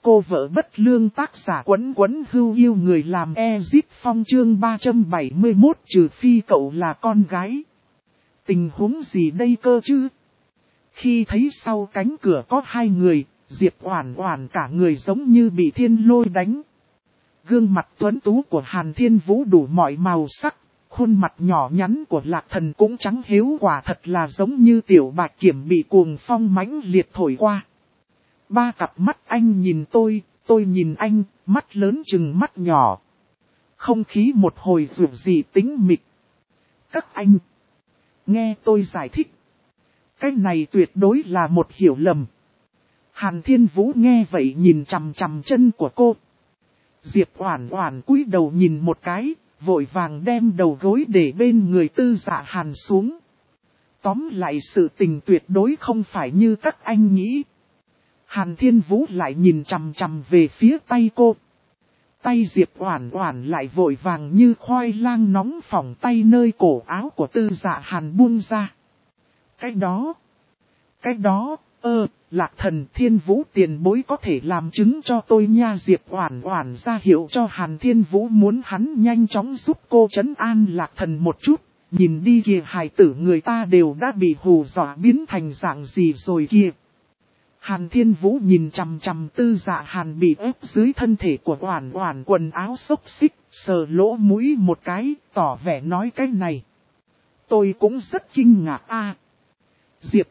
cô vợ bất lương tác giả Quấn Quấn Hưu yêu người làm Ezip Phong chương 371 trừ phi cậu là con gái. Tình huống gì đây cơ chứ? Khi thấy sau cánh cửa có hai người, Diệp Oản Oản cả người giống như bị thiên lôi đánh. Gương mặt tuấn tú của Hàn Thiên Vũ đủ mọi màu sắc, khuôn mặt nhỏ nhắn của Lạc Thần cũng trắng hiếu, quả thật là giống như tiểu bạch kiểm bị cuồng phong mãnh liệt thổi qua. Ba cặp mắt anh nhìn tôi nhìn anh, mắt lớn chừng mắt nhỏ. Không khí một hồi rượu gì tĩnh mịch. Các anh, nghe tôi giải thích. Cái này tuyệt đối là một hiểu lầm. Hàn Thiên Vũ nghe vậy nhìn chằm chằm chân của cô. Diệp Oản Oản cúi đầu nhìn một cái, vội vàng đem đầu gối để bên người Tư Dạ Hàn xuống. Tóm lại sự tình tuyệt đối không phải như các anh nghĩ. Hàn Thiên Vũ lại nhìn chằm chằm về phía tay cô. Tay Diệp Oản Oản lại vội vàng như khoai lang nóng phỏng tay nơi cổ áo của Tư Dạ Hàn buông ra. Cái đó, Lạc Thần Thiên Vũ tiền bối có thể làm chứng cho tôi nha. Diệp Oản Oản ra hiệu cho Hàn Thiên Vũ muốn hắn nhanh chóng giúp cô trấn an Lạc Thần một chút. Nhìn đi kìa, hài tử người ta đều đã bị hù dọa biến thành dạng gì rồi kìa. Hàn Thiên Vũ nhìn chằm chằm Tư Dạ Hàn bị ép dưới thân thể của Oản Oản quần áo xốc xích, sờ lỗ mũi một cái, tỏ vẻ nói cái này. Tôi cũng rất kinh ngạc a. Diệp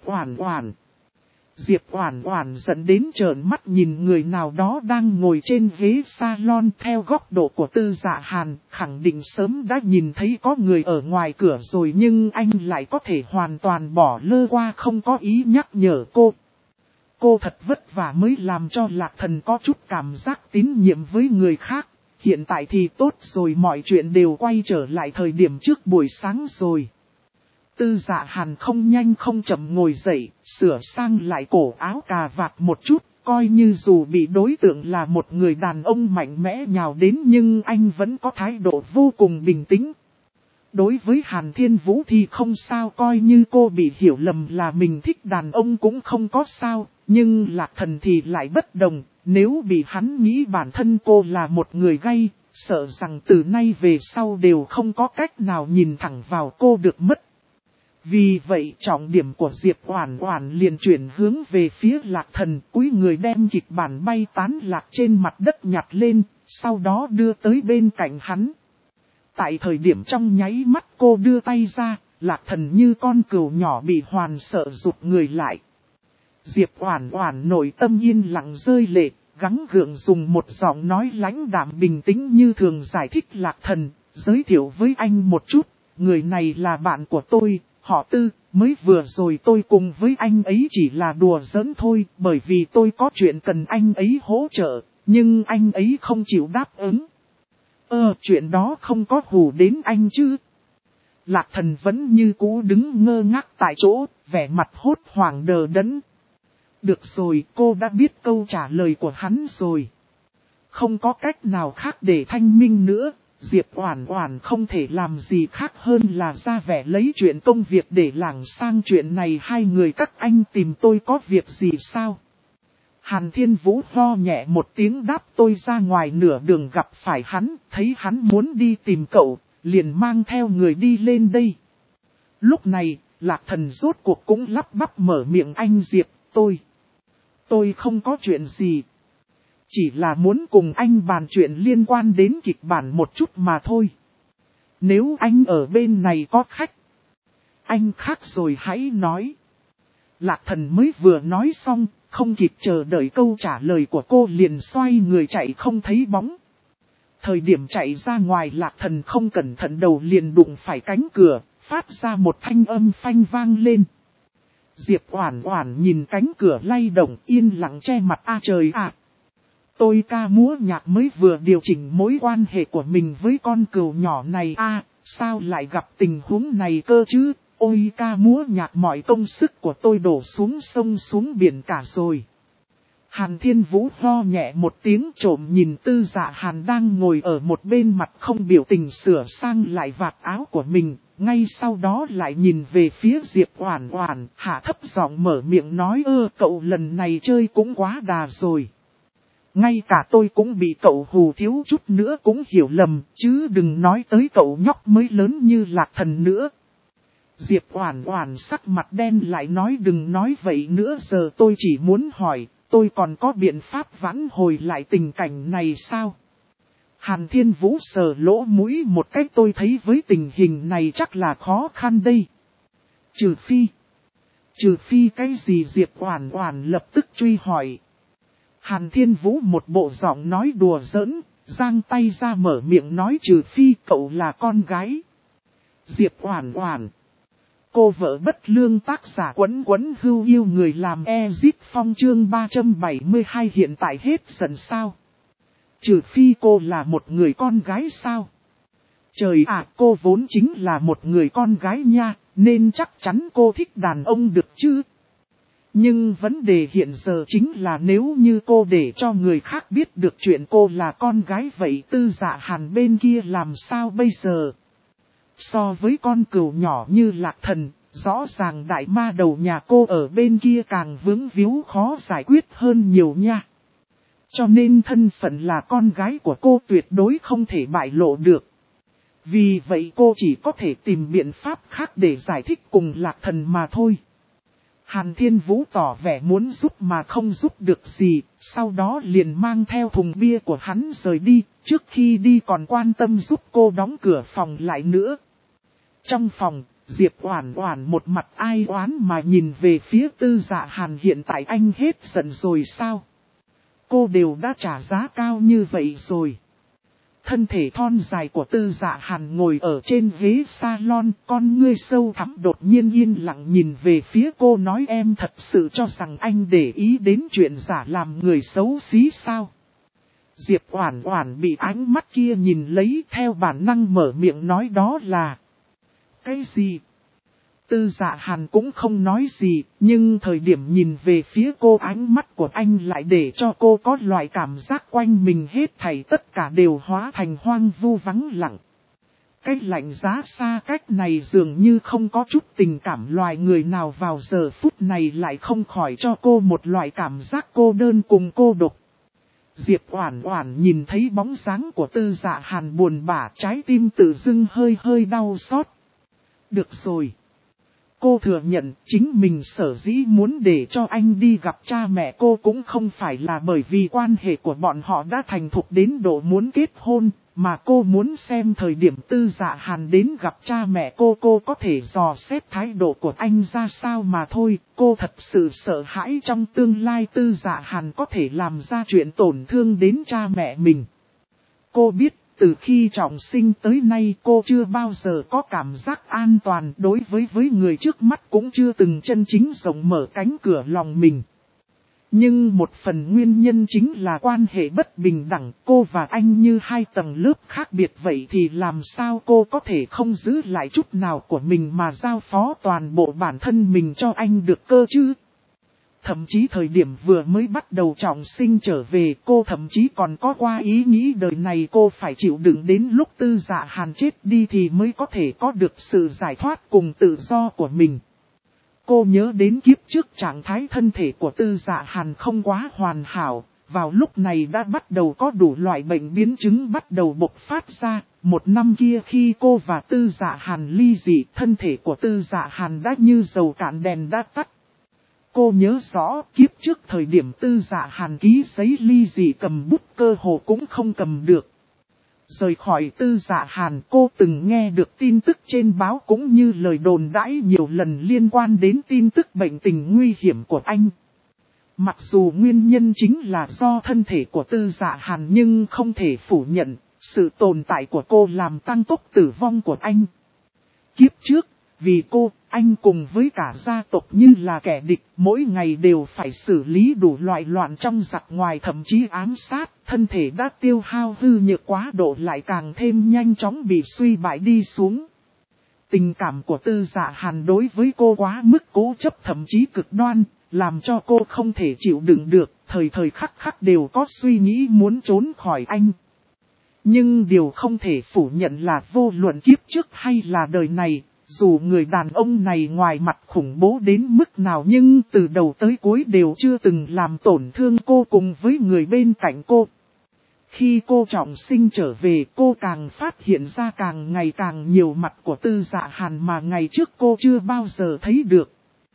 Oản Oản giận đến trợn mắt nhìn người nào đó đang ngồi trên ghế salon. Theo góc độ của Tư Dạ Hàn, khẳng định sớm đã nhìn thấy có người ở ngoài cửa rồi, nhưng anh lại có thể hoàn toàn bỏ lơ qua, không có ý nhắc nhở cô. Cô thật vất vả mới làm cho Lạc Thần có chút cảm giác tín nhiệm với người khác. Hiện tại thì tốt rồi, mọi chuyện đều quay trở lại thời điểm trước buổi sáng rồi. Tư Dạ Hàn không nhanh không chậm ngồi dậy, sửa sang lại cổ áo cà vạt một chút, coi như dù bị đối tượng là một người đàn ông mạnh mẽ nhào đến nhưng anh vẫn có thái độ vô cùng bình tĩnh. Đối với Hàn Thiên Vũ thì không sao, coi như cô bị hiểu lầm là mình thích đàn ông cũng không có sao, nhưng Lạc Thần thì lại bất đồng, nếu bị hắn nghĩ bản thân cô là một người gay, sợ rằng từ nay về sau đều không có cách nào nhìn thẳng vào cô được mất. Vì vậy trọng điểm của Diệp Oản Oản liền chuyển hướng về phía Lạc Thần, cúi người đem kịch bản bay tán lạc trên mặt đất nhặt lên, sau đó đưa tới bên cạnh hắn. Tại thời điểm trong nháy mắt cô đưa tay ra, Lạc Thần như con cừu nhỏ bị hoàn sợ rụt người lại. Diệp Oản Oản nội tâm yên lặng rơi lệ, gắng gượng dùng một giọng nói lãnh đạm bình tĩnh như thường giải thích Lạc Thần, giới thiệu với anh một chút, người này là bạn của tôi, họ Tư, mới vừa rồi tôi cùng với anh ấy chỉ là đùa giỡn thôi, bởi vì tôi có chuyện cần anh ấy hỗ trợ, nhưng anh ấy không chịu đáp ứng. Chuyện đó không có hù đến anh chứ? Lạc Thần vẫn như cũ đứng ngơ ngác tại chỗ, vẻ mặt hốt hoảng đờ đẫn. Được rồi, cô đã biết câu trả lời của hắn rồi. Không có cách nào khác để thanh minh nữa, Diệp Oản Oản không thể làm gì khác hơn là ra vẻ lấy chuyện công việc để lảng sang chuyện này. Hai người các anh tìm tôi có việc gì sao? Hàn Thiên Vũ ho nhẹ một tiếng đáp, tôi ra ngoài nửa đường gặp phải hắn, thấy hắn muốn đi tìm cậu, liền mang theo người đi lên đây. Lúc này, Lạc Thần rốt cuộc cũng lắp bắp mở miệng, anh Diệp, tôi không có chuyện gì. Chỉ là muốn cùng anh bàn chuyện liên quan đến kịch bản một chút mà thôi. Nếu anh ở bên này có khách, anh khác rồi hãy nói. Lạc Thần mới vừa nói xong, không kịp chờ đợi câu trả lời của cô liền xoay người chạy không thấy bóng. Thời điểm chạy ra ngoài, Lạc Thần không cẩn thận đầu liền đụng phải cánh cửa, phát ra một thanh âm phanh vang lên. Diệp Oản Oản nhìn cánh cửa lay động, yên lặng che mặt. Trời ạ! Tôi ca múa nhạc mới vừa điều chỉnh mối quan hệ của mình với con cừu nhỏ này sao lại gặp tình huống này cơ chứ? Ôi ca múa nhạc, mọi công sức của tôi đổ xuống sông xuống biển cả rồi. Hàn Thiên Vũ ho nhẹ một tiếng, trộm nhìn Tư Dạ Hàn đang ngồi ở một bên, mặt không biểu tình sửa sang lại vạt áo của mình, ngay sau đó lại nhìn về phía Diệp Oản Oản, hạ thấp giọng mở miệng nói, cậu lần này chơi cũng quá đà rồi. Ngay cả tôi cũng bị cậu hù thiếu chút nữa cũng hiểu lầm, chứ đừng nói tới cậu nhóc mới lớn như Lạc Thần nữa. Diệp Oản Oản sắc mặt đen lại nói đừng nói vậy nữa, giờ tôi chỉ muốn hỏi, tôi còn có biện pháp vãn hồi lại tình cảnh này sao? Hàn Thiên Vũ sờ lỗ mũi một cách, tôi thấy với tình hình này chắc là khó khăn đây. Trừ phi cái gì? Diệp Oản Oản lập tức truy hỏi. Hàn Thiên Vũ một bộ giọng nói đùa giỡn, giang tay ra mở miệng nói trừ phi cậu là con gái. Diệp Oản Oản, cô vợ bất lương, tác giả Quấn Quấn Hưu yêu người làm Ezit Phong, chương 372 hiện tại hết giận sao? Trừ phi cô là một người con gái sao? Trời ạ, cô vốn chính là một người con gái nha, nên chắc chắn cô thích đàn ông được chứ. Nhưng vấn đề hiện giờ chính là nếu như cô để cho người khác biết được chuyện cô là con gái vậy Tư Dạ Hàn bên kia làm sao bây giờ? So với con cừu nhỏ như Lạc Thần, rõ ràng đại ma đầu nhà cô ở bên kia càng vướng víu khó giải quyết hơn nhiều nha. Cho nên thân phận là con gái của cô tuyệt đối không thể bại lộ được. Vì vậy cô chỉ có thể tìm biện pháp khác để giải thích cùng Lạc Thần mà thôi. Hàn Thiên Vũ tỏ vẻ muốn giúp mà không giúp được gì, sau đó liền mang theo thùng bia của hắn rời đi, trước khi đi còn quan tâm giúp cô đóng cửa phòng lại nữa. Trong phòng, Diệp Oản Oản một mặt ai oán mà nhìn về phía Tư Dạ Hàn, hiện tại anh hết giận rồi sao? Cô đều đã trả giá cao như vậy rồi. Thân thể thon dài của Tư Dạ Hàn ngồi ở trên ghế salon, con ngươi sâu thẳm đột nhiên yên lặng nhìn về phía cô nói em thật sự cho rằng anh để ý đến chuyện giả làm người xấu xí sao? Diệp Oản Oản bị ánh mắt kia nhìn lấy, theo bản năng mở miệng nói đó là... Cái gì? Tư Dạ Hàn cũng không nói gì, nhưng thời điểm nhìn về phía cô ánh mắt của anh lại để cho cô có loại cảm giác quanh mình hết thảy tất cả đều hóa thành hoang vu vắng lặng. Cái lạnh giá xa cách này dường như không có chút tình cảm loài người nào vào giờ phút này lại không khỏi cho cô một loại cảm giác cô đơn cùng cô độc. Diệp Oản Oản nhìn thấy bóng dáng của Tư Dạ Hàn buồn bã, trái tim tự dưng hơi hơi đau xót. Được rồi. Cô thừa nhận chính mình sở dĩ muốn để cho anh đi gặp cha mẹ cô cũng không phải là bởi vì quan hệ của bọn họ đã thành thục đến độ muốn kết hôn, mà cô muốn xem thời điểm Tư Dạ Hàn đến gặp cha mẹ cô có thể dò xét thái độ của anh ra sao mà thôi. Cô thật sự sợ hãi trong tương lai Tư Dạ Hàn có thể làm ra chuyện tổn thương đến cha mẹ mình. Cô biết. Từ khi trọng sinh tới nay cô chưa bao giờ có cảm giác an toàn, đối với người trước mắt cũng chưa từng chân chính rộng mở cánh cửa lòng mình. Nhưng một phần nguyên nhân chính là quan hệ bất bình đẳng, cô và anh như hai tầng lớp khác biệt vậy thì làm sao cô có thể không giữ lại chút nào của mình mà giao phó toàn bộ bản thân mình cho anh được cơ chứ? Thậm chí thời điểm vừa mới bắt đầu trọng sinh trở về cô thậm chí còn có qua ý nghĩ đời này cô phải chịu đựng đến lúc Tư Dạ Hàn chết đi thì mới có thể có được sự giải thoát cùng tự do của mình. Cô nhớ đến kiếp trước trạng thái thân thể của Tư Dạ Hàn không quá hoàn hảo, vào lúc này đã bắt đầu có đủ loại bệnh biến chứng bắt đầu bộc phát ra. Một năm kia khi cô và Tư Dạ Hàn ly dị, thân thể của Tư Dạ Hàn đã như dầu cạn đèn đã tắt. Cô nhớ rõ kiếp trước thời điểm Tư Dạ Hàn ký giấy ly dị cầm bút cơ hồ cũng không cầm được. Rời khỏi Tư Dạ Hàn cô từng nghe được tin tức trên báo cũng như lời đồn đãi nhiều lần liên quan đến tin tức bệnh tình nguy hiểm của anh. Mặc dù nguyên nhân chính là do thân thể của Tư Dạ Hàn nhưng không thể phủ nhận sự tồn tại của cô làm tăng tốc tử vong của anh. Kiếp trước, vì cô, anh cùng với cả gia tộc như là kẻ địch, mỗi ngày đều phải xử lý đủ loại loạn trong giặc ngoài thậm chí ám sát, thân thể đã tiêu hao hư nhược quá độ lại càng thêm nhanh chóng bị suy bại đi xuống. Tình cảm của Tư Dạ Hàn đối với cô quá mức cố chấp thậm chí cực đoan, làm cho cô không thể chịu đựng được, thời thời khắc khắc đều có suy nghĩ muốn trốn khỏi anh. Nhưng điều không thể phủ nhận là vô luận kiếp trước hay là đời này, dù người đàn ông này ngoài mặt khủng bố đến mức nào nhưng từ đầu tới cuối đều chưa từng làm tổn thương cô cùng với người bên cạnh cô. Khi cô trọng sinh trở về, cô càng phát hiện ra càng ngày càng nhiều mặt của Tư Dạ Hàn mà ngày trước cô chưa bao giờ thấy được.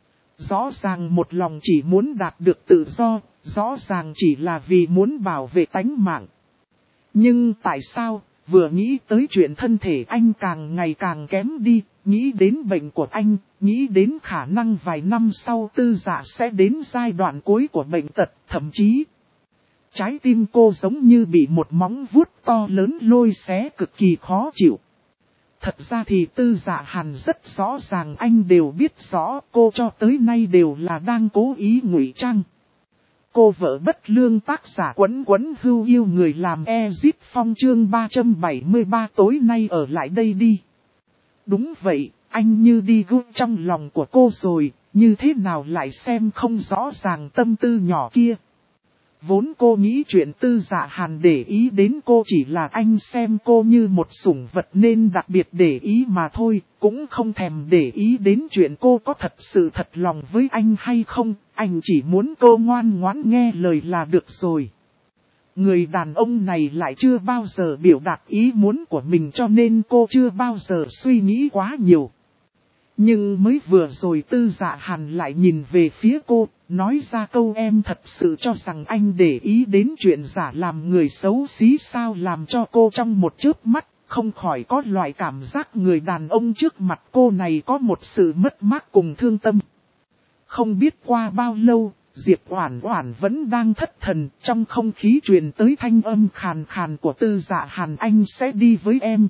Rõ ràng một lòng chỉ muốn đạt được tự do, rõ ràng chỉ là vì muốn bảo vệ tánh mạng. Nhưng tại sao, vừa nghĩ tới chuyện thân thể anh càng ngày càng kém đi, nghĩ đến bệnh của anh, nghĩ đến khả năng vài năm sau Tư Dạ sẽ đến giai đoạn cuối của bệnh tật, thậm chí trái tim cô giống như bị một móng vuốt to lớn lôi xé cực kỳ khó chịu. Thật ra thì Tư Dạ Hàn rất rõ ràng, anh đều biết rõ cô cho tới nay đều là đang cố ý ngụy trang. Cô vợ bất lương tác giả Quấn Quấn hưu yêu người làm Ezit Phong chương 373 tối nay ở lại đây đi. Đúng vậy, anh như đi gu trong lòng của cô rồi, như thế nào lại xem không rõ ràng tâm tư nhỏ kia. Vốn cô nghĩ chuyện Tư Dạ Hàn để ý đến cô chỉ là anh xem cô như một sủng vật nên đặc biệt để ý mà thôi, cũng không thèm để ý đến chuyện cô có thật sự thật lòng với anh hay không, anh chỉ muốn cô ngoan ngoãn nghe lời là được rồi. Người đàn ông này lại chưa bao giờ biểu đạt ý muốn của mình cho nên cô chưa bao giờ suy nghĩ quá nhiều. Nhưng mới vừa rồi Tư Dạ Hàn lại nhìn về phía cô, nói ra câu em thật sự cho rằng anh để ý đến chuyện giả làm người xấu xí sao, làm cho cô trong một chớp mắt, không khỏi có loại cảm giác người đàn ông trước mặt cô này có một sự mất mát cùng thương tâm. Không biết qua bao lâu, Diệp Oản Oản vẫn đang thất thần, trong không khí truyền tới thanh âm khàn khàn của Tư Dạ Hàn, anh sẽ đi với em.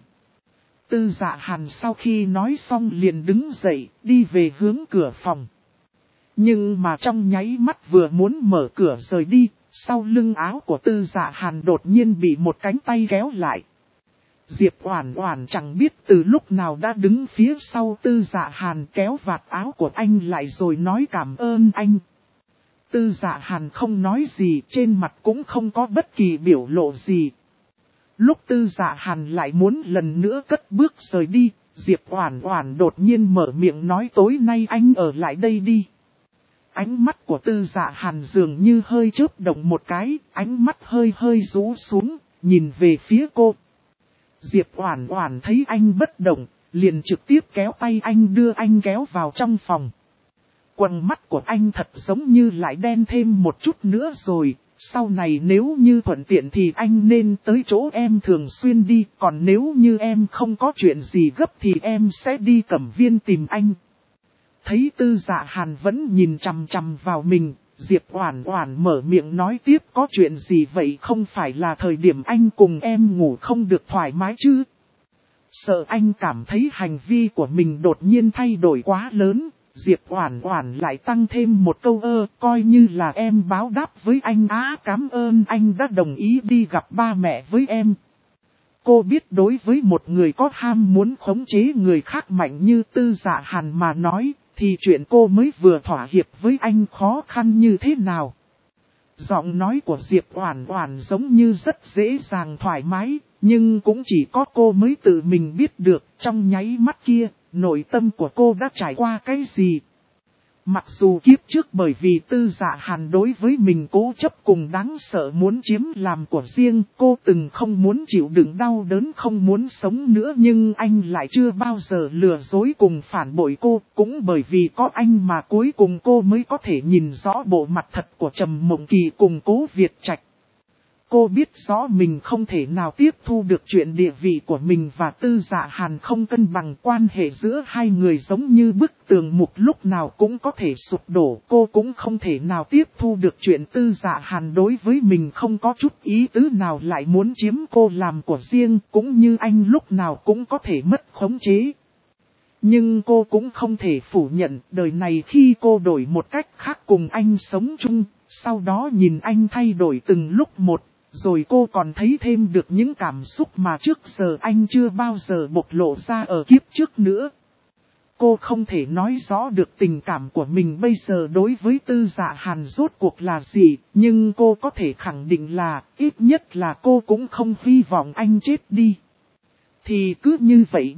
Tư Dạ Hàn sau khi nói xong liền đứng dậy, đi về hướng cửa phòng. Nhưng mà trong nháy mắt vừa muốn mở cửa rời đi, sau lưng áo của Tư Dạ Hàn đột nhiên bị một cánh tay kéo lại. Diệp Oản Oản chẳng biết từ lúc nào đã đứng phía sau Tư Dạ Hàn, kéo vạt áo của anh lại rồi nói cảm ơn anh. Tư Dạ Hàn không nói gì, trên mặt cũng không có bất kỳ biểu lộ gì. Lúc Tư Dạ Hàn lại muốn lần nữa cất bước rời đi, Diệp Oản Oản đột nhiên mở miệng nói tối nay anh ở lại đây đi. Ánh mắt của Tư Dạ Hàn dường như hơi chớp động một cái, ánh mắt hơi hơi rũ xuống, nhìn về phía cô. Diệp Oản Oản thấy anh bất động, liền trực tiếp kéo tay anh đưa anh kéo vào trong phòng. Quầng mắt của anh thật giống như lại đen thêm một chút nữa rồi. Sau này nếu như thuận tiện thì anh nên tới chỗ em thường xuyên đi, còn nếu như em không có chuyện gì gấp thì em sẽ đi Cẩm Viên tìm anh. Thấy Tư Dạ Hàn vẫn nhìn chằm chằm vào mình, Diệp Oản Oản mở miệng nói tiếp, có chuyện gì vậy, không phải là thời điểm anh cùng em ngủ không được thoải mái chứ? Sợ anh cảm thấy hành vi của mình đột nhiên thay đổi quá lớn. Diệp Oản Oản lại tăng thêm một câu coi như là em báo đáp với anh á, cảm ơn anh đã đồng ý đi gặp ba mẹ với em. Cô biết đối với một người có ham muốn khống chế người khác mạnh như Tư Dạ Hàn mà nói, thì chuyện cô mới vừa thỏa hiệp với anh khó khăn như thế nào. Giọng nói của Diệp Oản Oản giống như rất dễ dàng thoải mái, nhưng cũng chỉ có cô mới tự mình biết được trong nháy mắt kia. Nội tâm của cô đã trải qua cái gì? Mặc dù kiếp trước bởi vì Tư Dạ Hàn đối với mình cố chấp cùng đáng sợ muốn chiếm làm của riêng, cô từng không muốn chịu đựng đau đớn không muốn sống nữa, nhưng anh lại chưa bao giờ lừa dối cùng phản bội cô, cũng bởi vì có anh mà cuối cùng cô mới có thể nhìn rõ bộ mặt thật của Trầm Mộng Kỳ cùng Cố Việt Trạch. Cô biết rõ mình không thể nào tiếp thu được chuyện địa vị của mình và Tư Dạ Hàn không cân bằng, quan hệ giữa hai người giống như bức tường mục lúc nào cũng có thể sụp đổ. Cô cũng không thể nào tiếp thu được chuyện Tư Dạ Hàn đối với mình không có chút ý tứ nào lại muốn chiếm cô làm của riêng, cũng như anh lúc nào cũng có thể mất khống chế. Nhưng cô cũng không thể phủ nhận đời này khi cô đổi một cách khác cùng anh sống chung, sau đó nhìn anh thay đổi từng lúc một. Rồi cô còn thấy thêm được những cảm xúc mà trước giờ anh chưa bao giờ bộc lộ ra ở kiếp trước nữa. Cô không thể nói rõ được tình cảm của mình bây giờ đối với Tư Dạ Hàn rốt cuộc là gì, nhưng cô có thể khẳng định là, ít nhất là cô cũng không hy vọng anh chết đi. Thì cứ như vậy đi,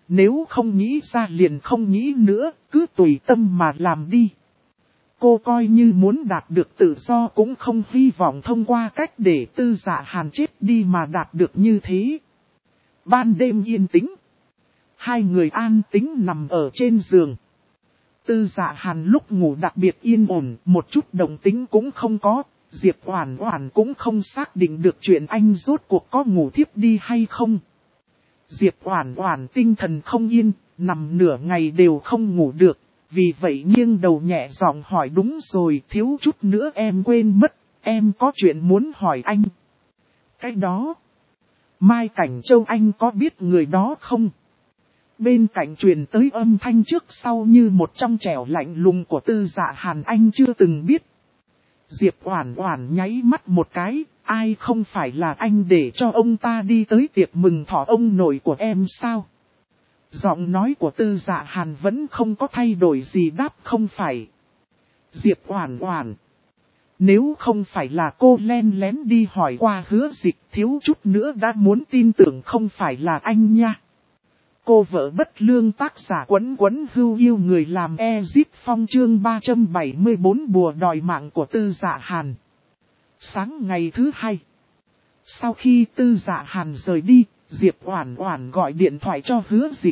nếu không nghĩ ra liền không nghĩ nữa, cứ tùy tâm mà làm đi. Cô coi như muốn đạt được tự do cũng không hy vọng thông qua cách để Tư Dạ Hàn chết đi mà đạt được như thế. Ban đêm yên tĩnh. Hai người an tĩnh nằm ở trên giường. Tư Dạ Hàn lúc ngủ đặc biệt yên ổn, một chút động tĩnh cũng không có. Diệp Oản Oản cũng không xác định được chuyện anh rốt cuộc có ngủ thiếp đi hay không. Diệp Oản Oản tinh thần không yên, nằm nửa ngày đều không ngủ được. Vì vậy nghiêng đầu nhẹ giọng hỏi đúng rồi, thiếu chút nữa em quên mất, em có chuyện muốn hỏi anh. Cái đó, Mai Cảnh Châu anh có biết người đó không? Bên cạnh truyền tới âm thanh trước sau như một trong trẻo lạnh lùng của Tư Dạ Hàn anh chưa từng biết. Diệp Oản Oản nháy mắt một cái, ai không phải là anh để cho ông ta đi tới tiệc mừng thọ ông nội của em sao? Giọng nói của Tư Dạ Hàn vẫn không có thay đổi gì đáp không phải. Diệp Oản Oản, nếu không phải là cô len lén đi hỏi qua Hứa Dịch thiếu chút nữa đã muốn tin tưởng không phải là anh nha. Cô vợ bất lương tác giả Quấn Quấn hưu yêu người làm Ezip Phong chương 374 bùa đòi mạng của Tư Dạ Hàn. Sáng ngày thứ hai, sau khi Tư Dạ Hàn rời đi, Diệp Oản Oản gọi điện thoại cho Hứa Dịch.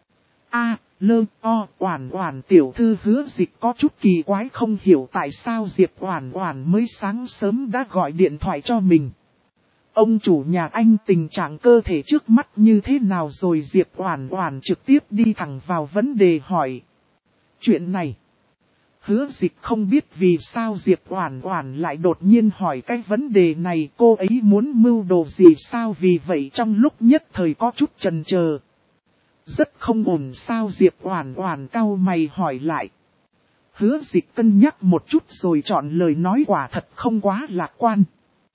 Oản Oản tiểu thư Hứa Dịch có chút kỳ quái không hiểu tại sao Diệp Oản Oản mới sáng sớm đã gọi điện thoại cho mình. Ông chủ nhà anh tình trạng cơ thể trước mắt như thế nào rồi? Diệp Oản Oản trực tiếp đi thẳng vào vấn đề hỏi. Chuyện này, Hứa Dịch không biết vì sao Diệp Oản Oản lại đột nhiên hỏi cái vấn đề này, cô ấy muốn mưu đồ gì sao, vì vậy trong lúc nhất thời có chút chần chờ. Rất không ổn sao? Diệp Oản Oản cau mày hỏi lại. Hứa Dịch cân nhắc một chút rồi chọn lời nói quả thật không quá lạc quan.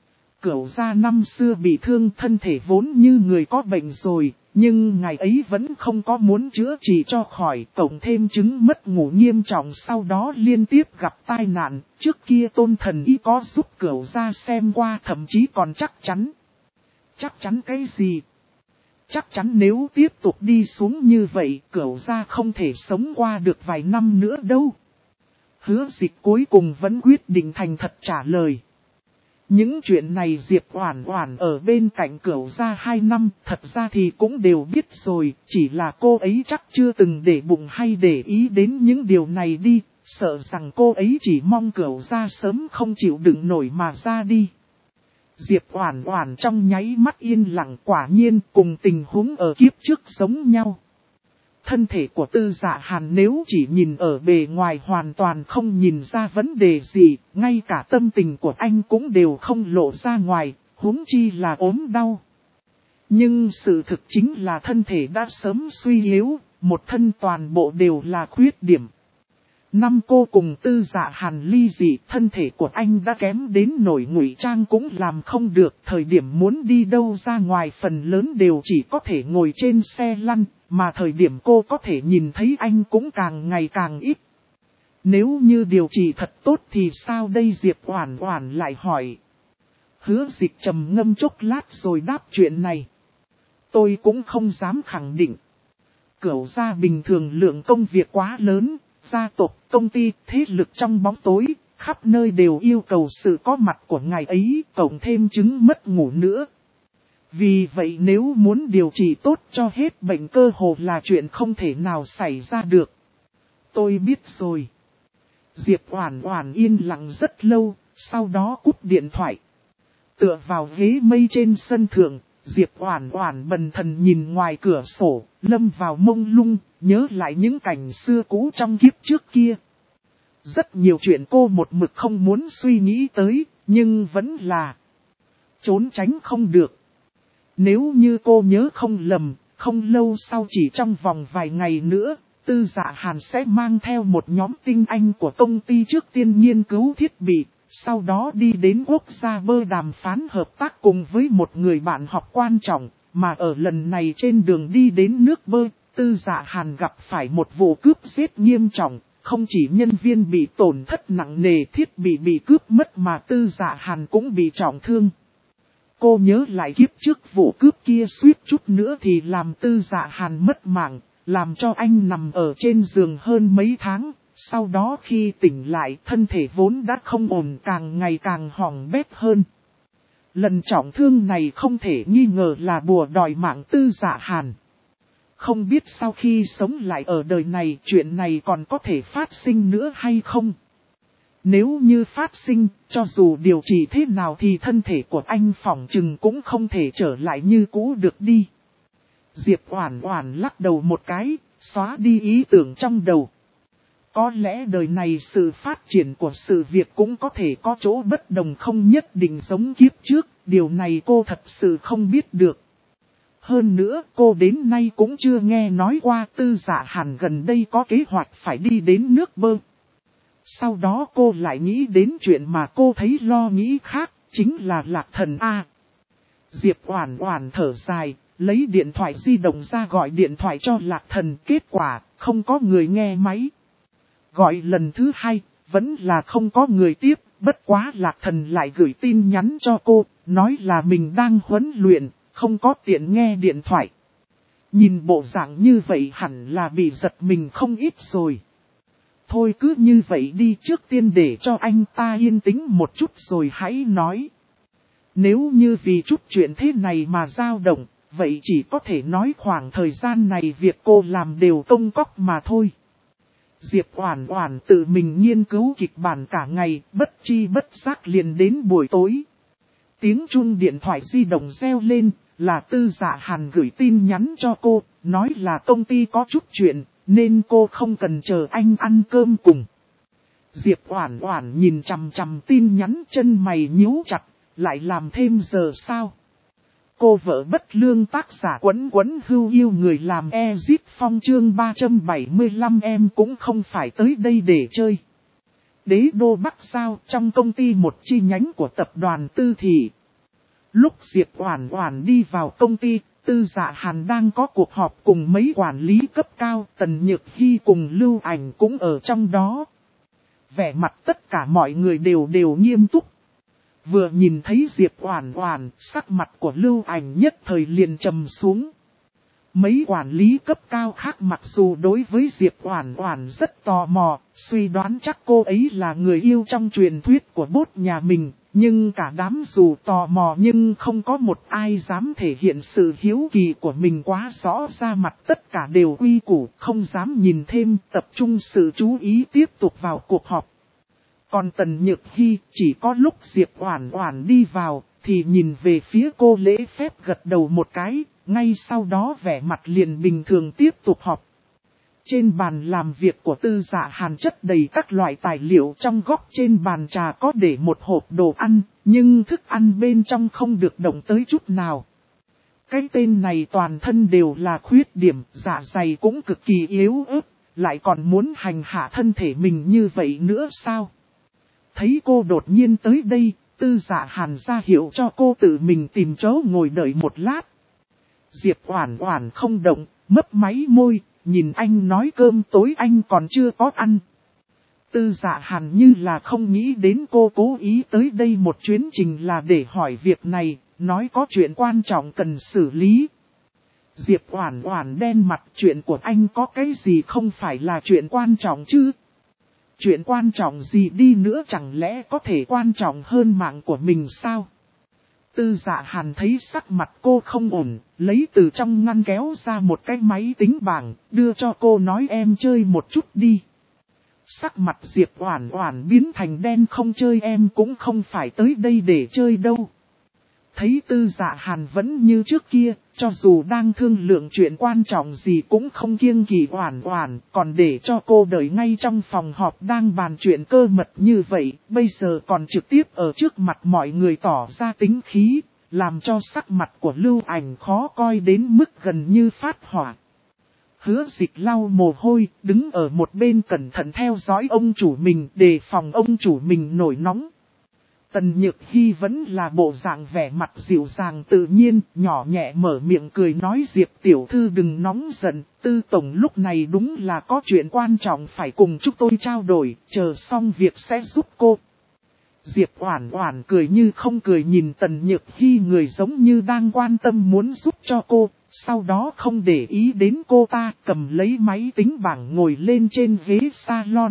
Cửu gia năm xưa bị thương thân thể vốn như người có bệnh rồi, nhưng ngài ấy vẫn không có muốn chữa trị cho khỏi, cộng thêm chứng mất ngủ nghiêm trọng sau đó liên tiếp gặp tai nạn, trước kia Tôn thần y có giúp Cửu gia xem qua thậm chí còn chắc chắn. Chắc chắn cái gì? Chắc chắn nếu tiếp tục đi xuống như vậy, Cửu gia không thể sống qua được vài năm nữa đâu. Hứa Dịch cuối cùng vẫn quyết định thành thật trả lời. Những chuyện này Diệp Oản Oản ở bên cạnh Cửu gia 2 năm, thật ra thì cũng đều biết rồi, chỉ là cô ấy chắc chưa từng để bụng hay để ý đến những điều này đi, sợ rằng cô ấy chỉ mong Cửu gia sớm không chịu đựng nổi mà ra đi. Diệp Oản Oản trong nháy mắt yên lặng, quả nhiên cùng tình huống ở kiếp trước giống nhau. Thân thể của Tư Dạ Hàn nếu chỉ nhìn ở bề ngoài hoàn toàn không nhìn ra vấn đề gì, ngay cả tâm tình của anh cũng đều không lộ ra ngoài, huống chi là ốm đau. Nhưng sự thực chính là thân thể đã sớm suy yếu, một thân toàn bộ đều là khuyết điểm. Năm cô cùng Tư Dạ Hàn ly dị, thân thể của anh đã kém đến nỗi ngụy trang cũng làm không được, thời điểm muốn đi đâu ra ngoài phần lớn đều chỉ có thể ngồi trên xe lăn, mà thời điểm cô có thể nhìn thấy anh cũng càng ngày càng ít. Nếu như điều trị thật tốt thì sao đây? Diệp Oản Oản lại hỏi. Hứa Dịch trầm ngâm chốc lát rồi đáp chuyện này. Tôi cũng không dám khẳng định. Cửu gia bình thường lượng công việc quá lớn. Gia tộc, công ty, thế lực trong bóng tối, khắp nơi đều yêu cầu sự có mặt của ngài ấy, cộng thêm chứng mất ngủ nữa. Vì vậy nếu muốn điều trị tốt cho hết bệnh cơ hồ là chuyện không thể nào xảy ra được. Tôi biết rồi. Diệp Oản Oản yên lặng rất lâu, sau đó cúp điện thoại. Tựa vào ghế mây trên sân thượng, Diệp Oản Oản bần thần nhìn ngoài cửa sổ, lâm vào mông lung, nhớ lại những cảnh xưa cũ trong kiếp trước kia. Rất nhiều chuyện cô một mực không muốn suy nghĩ tới, nhưng vẫn là trốn tránh không được. Nếu như cô nhớ không lầm, không lâu sau chỉ trong vòng vài ngày nữa, Tư Dạ Hàn sẽ mang theo một nhóm tinh anh của công ty trước tiên nghiên cứu thiết bị. Sau đó đi đến quốc gia bơ đàm phán hợp tác cùng với một người bạn học quan trọng, mà ở lần này trên đường đi đến nước bơ, Tư Dạ Hàn gặp phải một vụ cướp giết nghiêm trọng, không chỉ nhân viên bị tổn thất nặng nề, thiết bị cướp mất mà Tư Dạ Hàn cũng bị trọng thương. Cô nhớ lại kiếp trước vụ cướp kia suýt chút nữa thì làm Tư Dạ Hàn mất mạng, làm cho anh nằm ở trên giường hơn mấy tháng. Sau đó khi tỉnh lại, thân thể vốn đã không ổn càng ngày càng hỏng bét hơn. Lần trọng thương này không thể nghi ngờ là bùa đòi mạng Tư Dạ Hàn. Không biết sau khi sống lại ở đời này, chuyện này còn có thể phát sinh nữa hay không? Nếu như phát sinh, cho dù điều trị thế nào thì thân thể của anh phỏng chừng cũng không thể trở lại như cũ được đi. Diệp Oản Oản lắc đầu một cái, xóa đi ý tưởng trong đầu. Có lẽ đời này sự phát triển của sự việc cũng có thể có chỗ bất đồng, không nhất định giống kiếp trước, điều này cô thật sự không biết được. Hơn nữa cô đến nay cũng chưa nghe nói qua Tư Dạ Hàn gần đây có kế hoạch phải đi đến nước Bơ. Sau đó cô lại nghĩ đến chuyện mà cô thấy lo nghĩ khác, chính là Lạc Thần A. Diệp Oản Oản thở dài, lấy điện thoại di động ra gọi điện thoại cho Lạc Thần, kết quả không có người nghe máy. Gọi lần thứ hai, vẫn là không có người tiếp, bất quá Lạc Thần lại gửi tin nhắn cho cô, nói là mình đang huấn luyện, không có tiện nghe điện thoại. Nhìn bộ dạng như vậy hẳn là bị giật mình không ít rồi. Thôi cứ như vậy đi, trước tiên để cho anh ta yên tĩnh một chút rồi hãy nói. Nếu như vì chút chuyện thế này mà dao động, vậy chỉ có thể nói khoảng thời gian này việc cô làm đều công cóc mà thôi. Diệp Oản Oản tự mình nghiên cứu kịch bản cả ngày, bất chi bất giác liền đến buổi tối. Tiếng chuông điện thoại di động reo lên, là Tư Dạ Hàn gửi tin nhắn cho cô, nói là công ty có chút chuyện, nên cô không cần chờ anh ăn cơm cùng. Diệp Oản Oản nhìn chằm chằm tin nhắn, chân mày nhíu chặt, lại làm thêm giờ sao? Cô vợ bất lương tác giả Quấn Quấn hưu yêu người làm Ezip Phong chương 375 em cũng không phải tới đây để chơi. Đế đô Bắc Giao trong công ty một chi nhánh của tập đoàn Tư Thị. Lúc Diệp Oản Oản đi vào công ty, Tư Dạ Hàn đang có cuộc họp cùng mấy quản lý cấp cao, Tần Nhược Hy cùng Lưu Ảnh cũng ở trong đó. Vẻ mặt tất cả mọi người đều nghiêm túc. Vừa nhìn thấy Diệp Oản Oản, sắc mặt của Lưu Ảnh nhất thời liền trầm xuống. Mấy quản lý cấp cao khác mặc dù đối với Diệp Oản Oản rất tò mò, suy đoán chắc cô ấy là người yêu trong truyền thuyết của bốt nhà mình, nhưng cả đám dù tò mò nhưng không có một ai dám thể hiện sự hiếu kỳ của mình quá rõ ra mặt, tất cả đều quy củ, không dám nhìn thêm, tập trung sự chú ý tiếp tục vào cuộc họp. Còn Tần Nhược Hy chỉ có lúc Diệp Oản Oản đi vào, thì nhìn về phía cô lễ phép gật đầu một cái, ngay sau đó vẻ mặt liền bình thường tiếp tục họp. Trên bàn làm việc của Tư Dạ Hàn chất đầy các loại tài liệu, trong góc trên bàn trà có để một hộp đồ ăn, nhưng thức ăn bên trong không được động tới chút nào. Cái tên này toàn thân đều là khuyết điểm, dạ dày cũng cực kỳ yếu ớt, lại còn muốn hành hạ thân thể mình như vậy nữa sao? Thấy cô đột nhiên tới đây, Tư Dạ Hàn ra hiệu cho cô tự mình tìm chỗ ngồi đợi một lát. Diệp Oản Oản không động, mấp máy môi, nhìn anh nói cơm tối anh còn chưa có ăn. Tư Dạ Hàn như là không nghĩ đến cô cố ý tới đây một chuyến trình là để hỏi việc này, nói có chuyện quan trọng cần xử lý. Diệp Oản Oản đen mặt, chuyện của anh có cái gì không phải là chuyện quan trọng chứ? Chuyện quan trọng gì đi nữa chẳng lẽ có thể quan trọng hơn mạng của mình sao? Tư Dạ Hàn thấy sắc mặt cô không ổn, lấy từ trong ngăn kéo ra một cái máy tính bảng, đưa cho cô nói em chơi một chút đi. Sắc mặt Diệp Oản Oản biến thành đen, không chơi em cũng không phải tới đây để chơi đâu. Thấy Tư Dạ Hàn vẫn như trước kia, cho dù đang thương lượng chuyện quan trọng gì cũng không kiêng kỵ Oản Oản, còn để cho cô đợi ngay trong phòng họp đang bàn chuyện cơ mật như vậy, bây giờ còn trực tiếp ở trước mặt mọi người tỏ ra tính khí, làm cho sắc mặt của Lưu Ảnh khó coi đến mức gần như phát hỏa. Hứa Dịch lau mồ hôi, đứng ở một bên cẩn thận theo dõi ông chủ mình, đề phòng ông chủ mình nổi nóng. Tần Nhược Hy vẫn là bộ dạng vẻ mặt dịu dàng tự nhiên, nhỏ nhẹ mở miệng cười nói Diệp tiểu thư đừng nóng giận, Tư tổng lúc này đúng là có chuyện quan trọng phải cùng chúng tôi trao đổi, chờ xong việc sẽ giúp cô. Diệp Oản Oản cười như không cười nhìn Tần Nhược Hy, người giống như đang quan tâm muốn giúp cho cô, Sau đó không để ý đến cô ta, cầm lấy máy tính bảng ngồi lên trên ghế salon.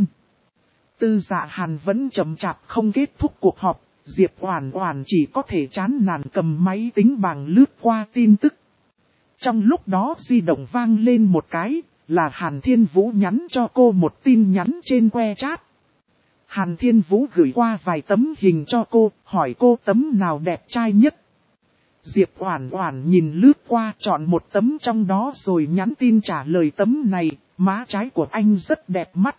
Tư Dạ Hàn vẫn chậm chạp không kết thúc cuộc họp, Diệp Oản Oản chỉ có thể chán nản cầm máy tính bảng lướt qua tin tức. Trong lúc đó di động vang lên một cái, là Hàn Thiên Vũ nhắn cho cô một tin nhắn trên WeChat. Hàn Thiên Vũ gửi qua vài tấm hình cho cô, hỏi cô tấm nào đẹp trai nhất. Diệp Oản Oản nhìn lướt qua chọn một tấm trong đó rồi nhắn tin trả lời tấm này, má trái của anh rất đẹp mắt.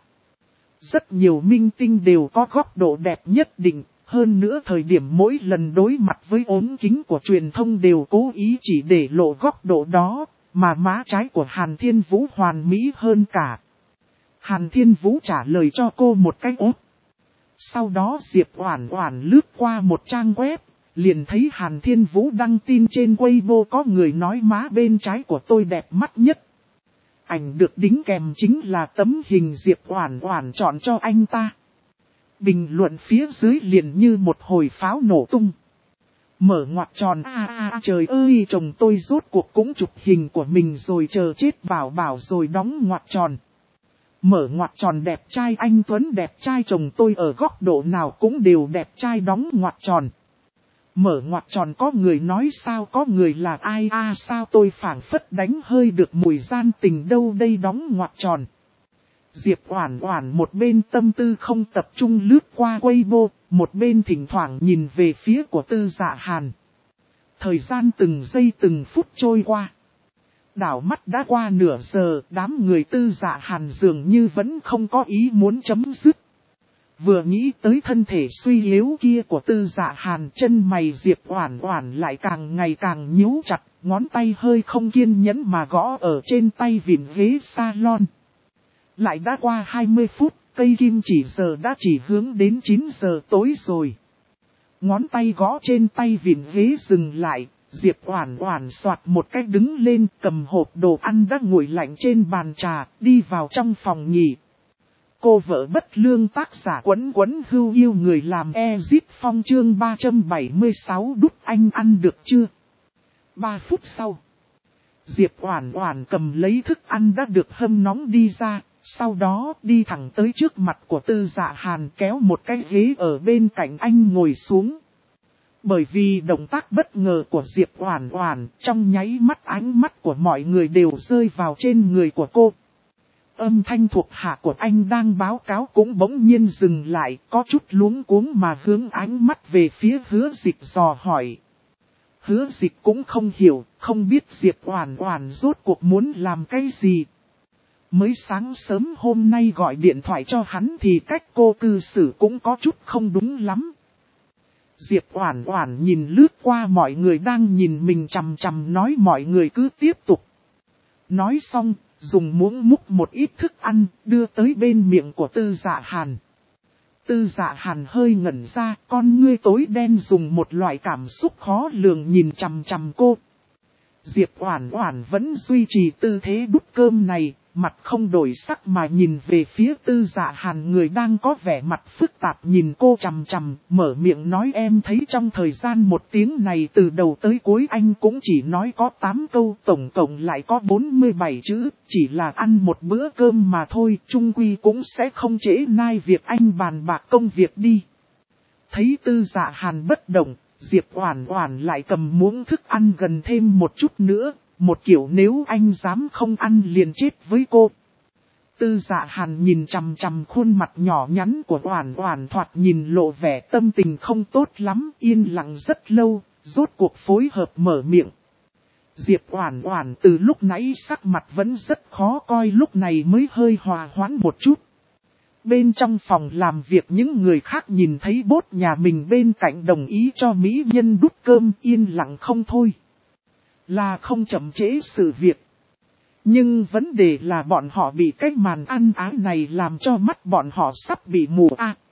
Rất nhiều minh tinh đều có góc độ đẹp nhất định, hơn nữa thời điểm mỗi lần đối mặt với ống kính của truyền thông đều cố ý chỉ để lộ góc độ đó, mà má trái của Hàn Thiên Vũ hoàn mỹ hơn cả. Hàn Thiên Vũ trả lời cho cô một cái ốp. Sau đó Diệp Oản Oản lướt qua một trang web, liền thấy Hàn Thiên Vũ đăng tin trên Weibo có người nói má bên trái của tôi đẹp mắt nhất. Ảnh được đính kèm chính là tấm hình Diệp Oản Oản chọn cho anh ta. Bình luận phía dưới liền như một hồi pháo nổ tung. Mở ngoặc tròn trời ơi chồng tôi rốt cuộc cũng chụp hình của mình rồi chờ chết bảo rồi đóng ngoặc tròn. Mở ngoặc tròn đẹp trai anh Tuấn đẹp trai chồng tôi ở góc độ nào cũng đều đẹp trai đóng ngoặc tròn. Mở ngoặc tròn có người nói sao có người là ai sao tôi phảng phất đánh hơi được mùi gian tình đâu đây đóng ngoặc tròn. Diệp Oản Oản một bên tâm tư không tập trung lướt qua Weibo, một bên thỉnh thoảng nhìn về phía của Tư Dạ Hàn. Thời gian từng giây từng phút trôi qua. Đảo mắt đã qua nửa giờ, đám người Tư Dạ Hàn dường như vẫn không có ý muốn chấm dứt. Vừa nghĩ tới thân thể suy yếu kia của Tư Dạ Hàn, chân mày Diệp Oản Oản lại càng ngày càng nhíu chặt, ngón tay hơi không kiên nhẫn mà gõ ở trên tay vịn ghế salon. Lại đã qua 20 phút, cây kim chỉ giờ đã chỉ hướng đến 9 giờ tối rồi. Ngón tay gõ trên tay vịn ghế dừng lại, Diệp Oản Oản soạt một cách đứng lên cầm hộp đồ ăn đã nguội lạnh trên bàn trà, đi vào trong phòng nghỉ. Cô vợ bất lương tác giả Quấn Quấn hưu yêu người làm Ezit Phong chương 376 đút anh ăn được chưa? 3 phút sau, Diệp Oản Oản cầm lấy thức ăn đã được hâm nóng đi ra, sau đó đi thẳng tới trước mặt của Tư Dạ Hàn kéo một cái ghế ở bên cạnh anh ngồi xuống. Bởi vì động tác bất ngờ của Diệp Oản Oản, trong nháy mắt ánh mắt của mọi người đều rơi vào trên người của cô. Âm thanh thuộc hạ của anh đang báo cáo cũng bỗng nhiên dừng lại, có chút luống cuống mà hướng ánh mắt về phía Hứa Dịch dò hỏi. Hứa Dịch cũng không hiểu, không biết Diệp Oản Oản rốt cuộc muốn làm cái gì. Mới sáng sớm hôm nay gọi điện thoại cho hắn thì cách cô cư xử cũng có chút không đúng lắm. Diệp Oản Oản nhìn lướt qua mọi người đang nhìn mình chằm chằm nói mọi người cứ tiếp tục. Nói xong, dùng muỗng múc một ít thức ăn, đưa tới bên miệng của Tư Dạ Hàn. Tư Dạ Hàn hơi ngẩn ra, con ngươi tối đen dùng một loại cảm xúc khó lường nhìn chằm chằm cô. Diệp Oản Oản vẫn duy trì tư thế đút cơm này, mặt không đổi sắc mà nhìn về phía Tư Dạ Hàn người đang có vẻ mặt phức tạp nhìn cô chằm chằm, mở miệng nói em thấy trong thời gian 1 tiếng này từ đầu tới cuối anh cũng chỉ nói có 8 câu, tổng cộng lại có 47 chữ, chỉ là ăn một bữa cơm mà thôi, chung quy cũng sẽ không trễ nai việc anh bàn bạc công việc đi. Thấy Tư Dạ Hàn bất động, Diệp Oản Oản lại cầm muỗng thức ăn gần thêm một chút nữa. Một kiểu nếu anh dám không ăn liền chết với cô. Tư Dạ Hàn nhìn chằm chằm khuôn mặt nhỏ nhắn của Oản Oản thoạt nhìn lộ vẻ tâm tình không tốt lắm, yên lặng rất lâu, rốt cuộc phối hợp mở miệng. Diệp Oản Oản từ lúc nãy sắc mặt vẫn rất khó coi lúc này mới hơi hòa hoãn một chút. Bên trong phòng làm việc những người khác nhìn thấy bốt nhà mình bên cạnh đồng ý cho mỹ nhân đút cơm yên lặng không thôi. Là không chậm trễ sự việc. Nhưng vấn đề là bọn họ bị cái màn ăn ái này làm cho mắt bọn họ sắp bị mù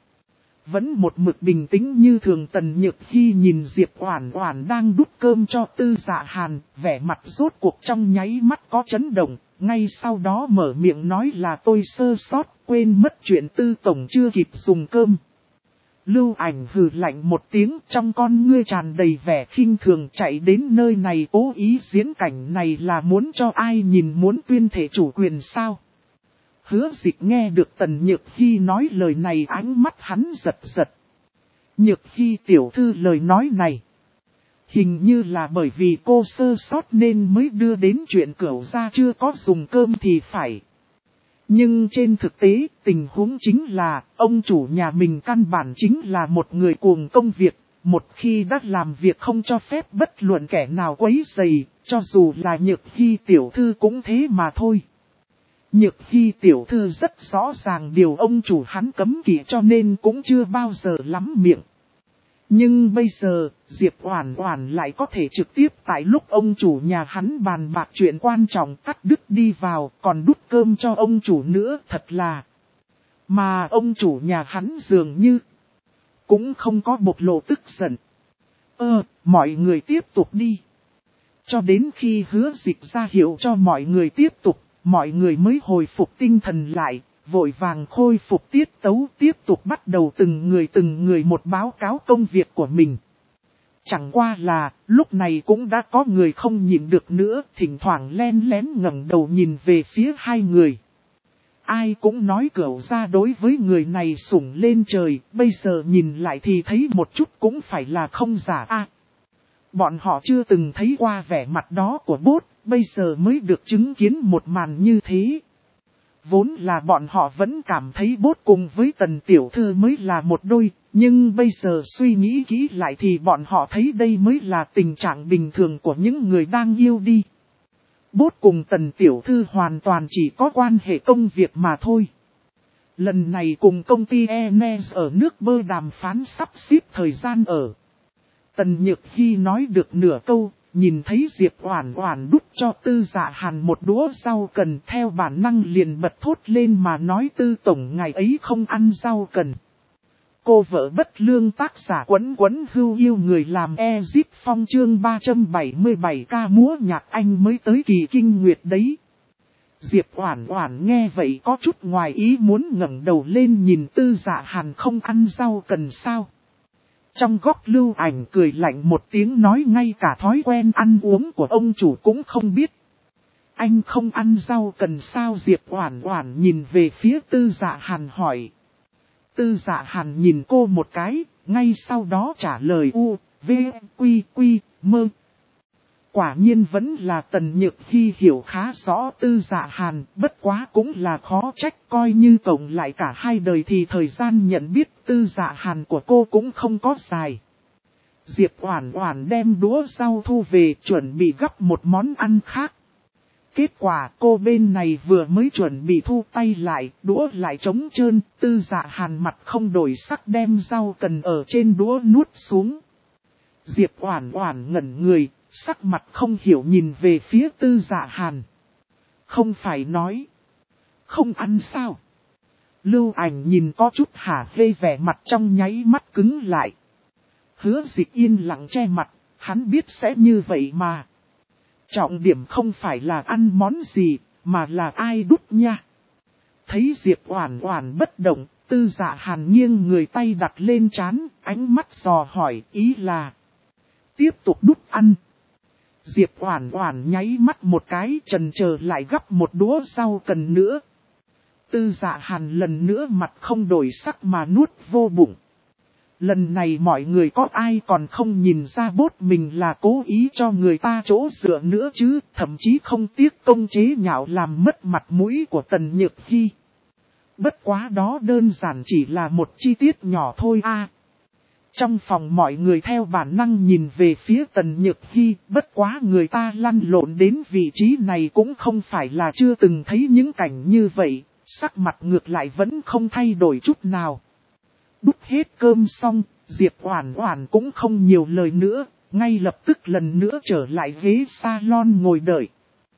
Vẫn một mực bình tĩnh như thường Tần Nhược Hy nhìn Diệp Oản Oản đang đút cơm cho Tư Dạ Hàn, vẻ mặt rốt cuộc trong nháy mắt có chấn động, ngay sau đó mở miệng nói là tôi sơ sót, quên mất chuyện Tư tổng chưa kịp dùng cơm. Lưu Ảnh hừ lạnh một tiếng, trong con ngươi tràn đầy vẻ khinh thường, chạy đến nơi này cố ý diễn cảnh này là muốn cho ai nhìn, muốn tuyên thể chủ quyền sao? Hứa Dịch nghe được Tần Nhược Hi nói lời này, ánh mắt hắn giật giật. Nhược Hi tiểu thư lời nói này, hình như là bởi vì cô sơ sót nên mới đưa đến chuyện Cửu gia chưa có dùng cơm thì phải. Nhưng trên thực tế, tình huống chính là, ông chủ nhà mình căn bản chính là một người cuồng công việc, một khi đã làm việc không cho phép bất luận kẻ nào quấy rầy, cho dù là Nhược Hi tiểu thư cũng thế mà thôi. Nhược Hi tiểu thư rất rõ ràng điều ông chủ hắn cấm kỵ cho nên cũng chưa bao giờ lắm miệng. Nhưng bây giờ, Diệp Oản Oản lại có thể trực tiếp tại lúc ông chủ nhà hắn bàn bạc chuyện quan trọng cắt đứt đi vào, còn đút cơm cho ông chủ nữa, thật là. Mà ông chủ nhà hắn dường như cũng không có bộc lộ tức giận. Mọi người tiếp tục đi. Cho đến khi Hứa Dịch ra hiệu cho mọi người tiếp tục, mọi người mới hồi phục tinh thần lại, vội vàng khôi phục tiết tấu, tiếp tục bắt đầu từng người một báo cáo công việc của mình. Chẳng qua là, lúc này cũng đã có người không nhịn được nữa, thỉnh thoảng len lén ngẩng đầu nhìn về phía hai người. Ai cũng nói Cửu gia đối với người này sủng lên trời, bây giờ nhìn lại thì thấy một chút cũng phải là không giả a. Bọn họ chưa từng thấy qua vẻ mặt đó của Bốt, bây giờ mới được chứng kiến một màn như thế. Vốn là bọn họ vẫn cảm thấy Bốt cùng với Tần tiểu thư mới là một đôi, nhưng bây giờ suy nghĩ kỹ lại thì bọn họ thấy đây mới là tình trạng bình thường của những người đang yêu đi. Bốt cùng Tần tiểu thư hoàn toàn chỉ có quan hệ công việc mà thôi. Lần này cùng công ty Enes ở nước Bơ đàm phán sắp xếp thời gian ở. Tần Nhược Hi nói được nửa câu, nhìn thấy Diệp Oản Oản đút cho Tư Dạ Hàn một đũa rau cần, theo bản năng liền bật thốt lên mà nói Tư tổng ngày ấy không ăn rau cần. Cô vợ bất lương tác giả Quấn Quấn hưu yêu người làm Ezip Phong chương 377 ca múa nhạc Anh mới tới kỳ kinh nguyệt đấy. Diệp Oản Oản nghe vậy có chút ngoài ý muốn ngẩng đầu lên nhìn Tư Dạ Hàn không ăn rau cần sao. Trong góc Lưu Ảnh cười lạnh một tiếng nói ngay cả thói quen ăn uống của ông chủ cũng không biết. Anh không ăn rau cần sao? Diệp Oản Oản nhìn về phía Tư Dạ Hàn hỏi. Tư Dạ Hàn nhìn cô một cái, ngay sau đó trả lời mơ. Quả nhiên vẫn là Tần Nhược Hi hiểu khá rõ Tư Dạ Hàn, bất quá cũng là khó trách, coi như cộng lại cả hai đời thì thời gian nhận biết Tư Dạ Hàn của cô cũng không có dài. Diệp Oản Oản đem đũa rau thu về chuẩn bị gắp một món ăn khác. Kết quả cô bên này vừa mới chuẩn bị thu tay lại, đũa lại trống trơn, Tư Dạ Hàn mặt không đổi sắc đem rau cần ở trên đũa nuốt xuống. Diệp Oản Oản ngẩn người, sắc mặt không hiểu nhìn về phía Tư Dạ Hàn. Không phải nói không ăn sao? Lưu Ảnh nhìn có chút hả hê, vẻ mặt trong nháy mắt cứng lại. Hứa Dịch yên lặng che mặt, hắn biết sẽ như vậy mà. Trọng điểm không phải là ăn món gì, mà là ai đút nha. Thấy Diệp Oản Oản bất động, Tư Dạ Hàn nghiêng người tay đặt lên trán, ánh mắt dò hỏi, ý là tiếp tục đút ăn. Diệp Oản Oản nháy mắt một cái, chần chờ lại gắp một đũa rau cần nữa. Tư Dạ Hàn lần nữa mặt không đổi sắc mà nuốt vô bụng. Lần này mọi người có ai còn không nhìn ra Bốt mình là cố ý cho người ta chỗ dựa nữa chứ, thậm chí không tiếc công chế nhạo làm mất mặt mũi của Tần Nhược Hi. Bất quá đó đơn giản chỉ là một chi tiết nhỏ thôi a. Trong phòng mọi người theo bản năng nhìn về phía Tần Nhược Hi, bất quá người ta lăn lộn đến vị trí này cũng không phải là chưa từng thấy những cảnh như vậy, sắc mặt ngược lại vẫn không thay đổi chút nào. Đút hết cơm xong, Diệp Oản Oản cũng không nhiều lời nữa, ngay lập tức lần nữa trở lại ghế salon ngồi đợi.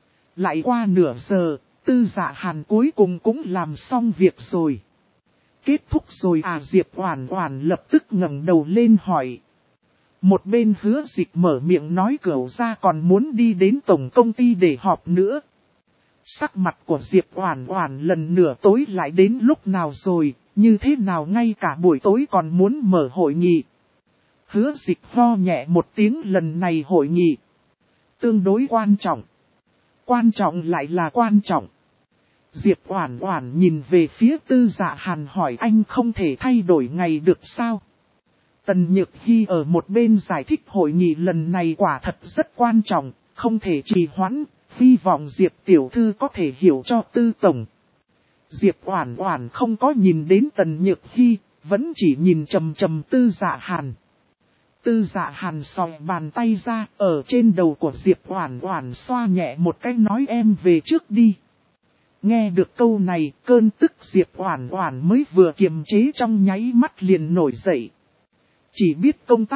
Lại qua nửa giờ, Tư Dạ Hàn cuối cùng cũng làm xong việc rồi. Kết thúc rồi à? Diệp Oản Oản lập tức ngẩng đầu lên hỏi. Một bên Hứa Dịch mở miệng nói Cửu gia còn muốn đi đến tổng công ty để họp nữa. Sắc mặt của Diệp Oản Oản lần nửa tối lại đến lúc nào rồi, như thế nào ngay cả buổi tối còn muốn mở hội nghị. Hứa Dịch ho nhẹ một tiếng, lần này hội nghị tương đối quan trọng. Quan trọng lại là quan trọng. Diệp Oản Oản nhìn về phía Tư Dạ Hàn hỏi anh không thể thay đổi ngày được sao? Tần Nhược Hi ở một bên giải thích hội nghị lần này quả thật rất quan trọng, không thể trì hoãn, hy vọng Diệp tiểu thư có thể hiểu cho Tư tổng. Diệp Oản Oản không có nhìn đến Tần Nhược Hi, vẫn chỉ nhìn chằm chằm Tư Dạ Hàn. Tư Dạ Hàn sòi bàn tay ra, ở trên đầu của Diệp Oản Oản xoa nhẹ một cái nói em về trước đi. Nghe được câu này, cơn tức Diệp Oản Oản mới vừa kiềm chế trong nháy mắt liền nổi dậy. Chỉ biết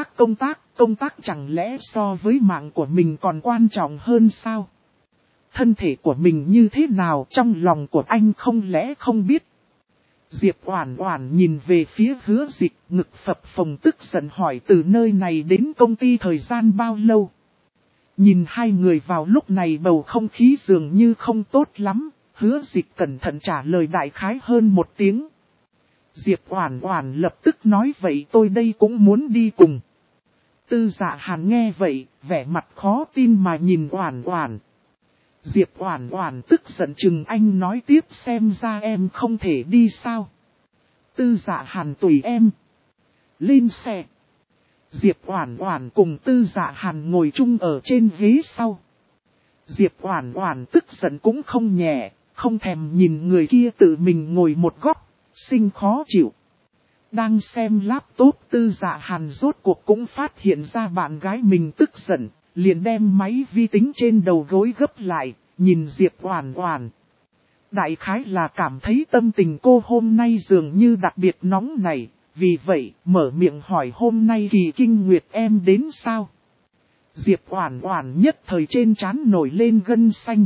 công tác chẳng lẽ so với mạng của mình còn quan trọng hơn sao? Thân thể của mình như thế nào trong lòng của anh không lẽ không biết? Diệp Oản Oản nhìn về phía Hứa Dịch, ngực phập phồng tức giận hỏi từ nơi này đến công ty thời gian bao lâu? Nhìn hai người vào lúc này bầu không khí dường như không tốt lắm, Hứa Dịch cẩn thận trả lời đại khái hơn một tiếng. Diệp Oản Oản lập tức nói vậy tôi đây cũng muốn đi cùng. Tư Dạ Hàn nghe vậy, vẻ mặt khó tin mà nhìn Oản Oản. Diệp Oản Oản tức giận chừng anh nói tiếp xem ra em không thể đi sao. Tư Dạ Hàn tùy em. Lên xe. Diệp Oản Oản cùng Tư Dạ Hàn ngồi chung ở trên ghế sau. Diệp Oản Oản tức giận cũng không nhẹ, không thèm nhìn người kia tự mình ngồi một góc, sinh khó chịu. Đang xem laptop Tư Dạ Hàn rốt cuộc cũng phát hiện ra bạn gái mình tức giận, liền đem máy vi tính trên đầu gối gấp lại, nhìn Diệp Oản Oản. Đại khái là cảm thấy tâm tình cô hôm nay dường như đặc biệt nóng nảy, vì vậy mở miệng hỏi hôm nay Kỳ Kinh Nguyệt em đến sao? Diệp Oản Oản nhất thời trên trán nổi lên gân xanh.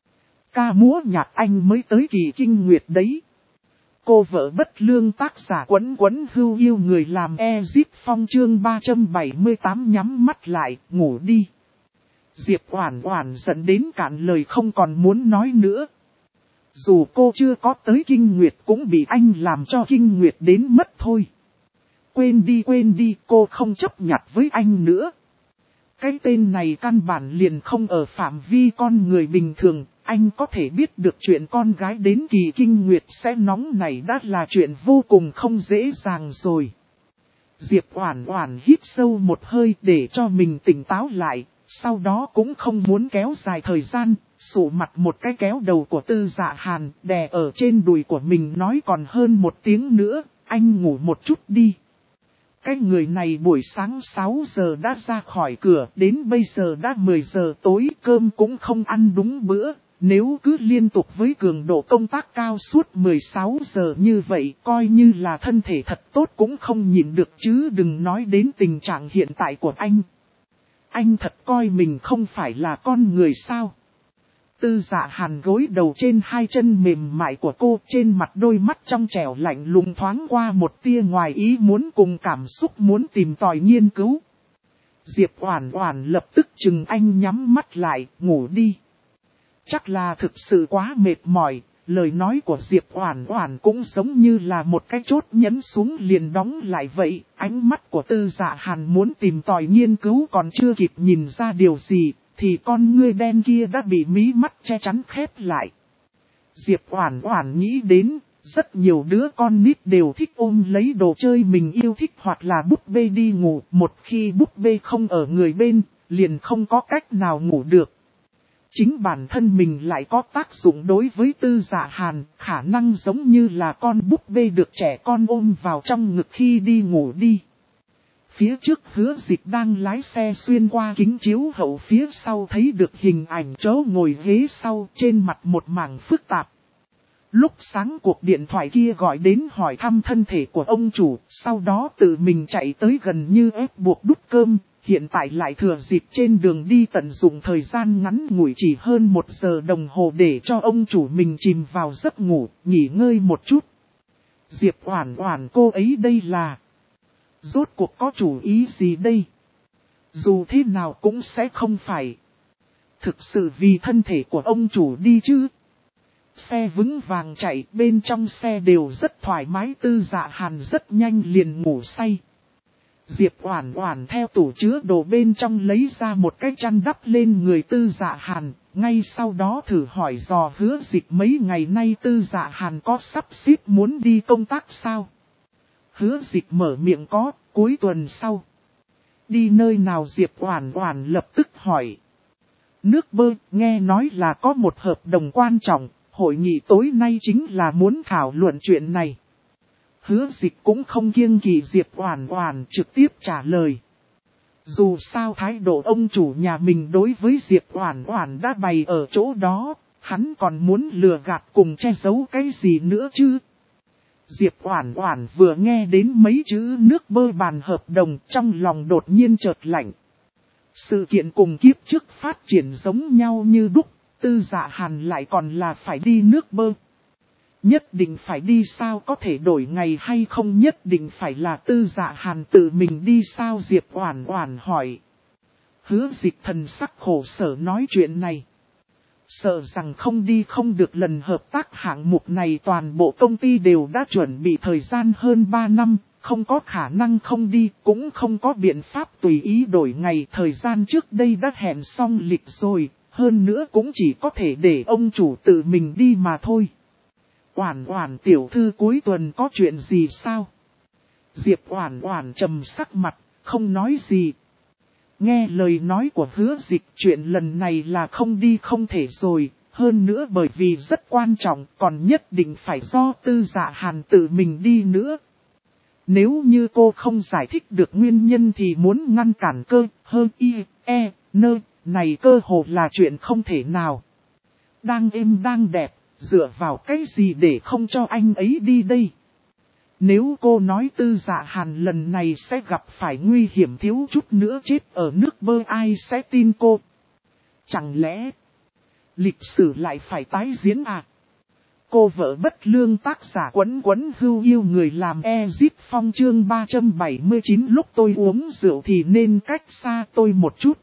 Ca múa nhạc anh mới tới Kỳ Kinh Nguyệt đấy. Cô vợ bất lương tác giả Quấn Quấn hưu yêu người làm Ezip Phong chương 378 nhắm mắt lại, ngủ đi. Diệp Oản Oản giận đến cạn lời không còn muốn nói nữa. Dù cô chưa có tới Kinh Nguyệt cũng bị anh làm cho Kinh Nguyệt đến mất thôi. Quên đi, cô không chấp nhặt với anh nữa. Cái tên này căn bản liền không ở phạm vi con người bình thường, anh có thể biết được chuyện con gái đến Kỳ Kinh Nguyệt sẽ nóng này đã là chuyện vô cùng không dễ dàng rồi. Diệp Oản Oản hít sâu một hơi để cho mình tỉnh táo lại, sau đó cũng không muốn kéo dài thời gian, sụ mặt một cái kéo đầu của Tư Dạ Hàn, đè ở trên đùi của mình nói còn hơn một tiếng nữa, anh ngủ một chút đi. Cái người này buổi sáng 6 giờ đã ra khỏi cửa, đến bây giờ đã 10 giờ tối, cơm cũng không ăn đúng bữa. Nếu cứ liên tục với cường độ công tác cao suốt 16 giờ như vậy, coi như là thân thể thật tốt cũng không nhịn được chứ đừng nói đến tình trạng hiện tại của anh. Anh thật coi mình không phải là con người sao? Tư Dạ Hàn gối đầu trên hai chân mềm mại của cô, trên mặt đôi mắt trong trẻo lạnh lùng thoáng qua một tia ngoài ý muốn cùng cảm xúc muốn tìm tòi nghiên cứu. Diệp Oản Oản lập tức chừng anh nhắm mắt lại, ngủ đi. Chắc là thực sự quá mệt mỏi, lời nói của Diệp Oản Oản cũng giống như là một cái chốt nhấn xuống liền đóng lại vậy. Ánh mắt của Tư Dạ Hàn muốn tìm tòi nghiên cứu còn chưa kịp nhìn ra điều gì, thì con ngươi đen kia đã bị mí mắt che chắn khép lại. Diệp Oản Oản nghĩ đến, rất nhiều đứa con nít đều thích ôm lấy đồ chơi mình yêu thích hoặc là búp bê đi ngủ, một khi búp bê không ở người bên, liền không có cách nào ngủ được. Chính bản thân mình lại có tác dụng đối với Tư Dạ Hàn, khả năng giống như là con búp bê được trẻ con ôm vào trong ngực khi đi ngủ đi. Phía trước Hứa Dịch đang lái xe xuyên qua kính chiếu hậu phía sau thấy được hình ảnh chỗ ngồi ghế sau trên mặt một mảng phức tạp. Lúc sáng cuộc điện thoại kia gọi đến hỏi thăm thân thể của ông chủ, sau đó tự mình chạy tới gần như ép buộc đút cơm, hiện tại lại thừa dịp trên đường đi tận dụng thời gian ngắn ngủi chỉ hơn 1 giờ đồng hồ để cho ông chủ mình chìm vào giấc ngủ, nghỉ ngơi một chút. Diệp Oản Oản cô ấy đây là... Rốt cuộc có chủ ý gì đây? Dù thế nào cũng sẽ không phải thực sự vì thân thể của ông chủ đi chứ. Xe vững vàng chạy, bên trong xe đều rất thoải mái. Tư Dạ Hàn rất nhanh liền ngủ say. Diệp Oản Oản theo tủ chứa đồ bên trong lấy ra một cái chăn đắp lên người Tư Dạ Hàn, ngay sau đó thử hỏi dò Hứa Dịch mấy ngày nay Tư Dạ Hàn có sắp xếp muốn đi công tác sao? Hứa Dịch mở miệng có, cuối tuần sau. Đi nơi nào? Diệp Oản Oản lập tức hỏi. Nước bơ, nghe nói là có một hợp đồng quan trọng, hội nghị tối nay chính là muốn thảo luận chuyện này. Hứa Dịch cũng không kiêng kỵ Diệp Oản Oản trực tiếp trả lời. Dù sao thái độ ông chủ nhà mình đối với Diệp Oản Oản đã bày ở chỗ đó, hắn còn muốn lừa gạt cùng che giấu cái gì nữa chứ? Diệp Oản Oản vừa nghe đến mấy chữ nước bơ bàn hợp đồng trong lòng đột nhiên chợt lạnh. Sự kiện cùng kiếp trước phát triển giống nhau như đúc, Tư Dạ Hàn lại còn là phải đi nước bơ. Nhất định phải đi sao, có thể đổi ngày hay không, nhất định phải là Tư Dạ Hàn tự mình đi sao? Diệp Oản Oản hỏi. Hứa Dịch thần sắc khổ sở nói chuyện này. Sợ rằng không đi không được, lần hợp tác hạng mục này toàn bộ công ty đều đã chuẩn bị thời gian hơn 3 năm, không có khả năng không đi, cũng không có biện pháp tùy ý đổi ngày, thời gian trước đây đã hẹn xong lịch rồi, hơn nữa cũng chỉ có thể để ông chủ tự mình đi mà thôi. Oản Oản tiểu thư cuối tuần có chuyện gì sao? Diệp Oản Oản trầm sắc mặt, không nói gì. Nghe lời nói của Hứa Dịch, chuyện lần này là không đi không thể rồi, hơn nữa bởi vì rất quan trọng, còn nhất định phải do Tư Dạ Hàn tự mình đi nữa. Nếu như cô không giải thích được nguyên nhân thì muốn ngăn cản này cơ hồ là chuyện không thể nào. Đang êm đang đẹp, dựa vào cái gì để không cho anh ấy đi đây? Nếu cô nói Tư Dạ Hàn lần này sẽ gặp phải nguy hiểm thiếu chút nữa chết ở nước bơ, ai sẽ tin cô? Chẳng lẽ lịch sử lại phải tái diễn à? Cô vợ bất lương, tác giả Quấn Quấn Hưu yêu người làm Ezip Phong, chương 379. Lúc tôi uống rượu thì nên cách xa tôi một chút.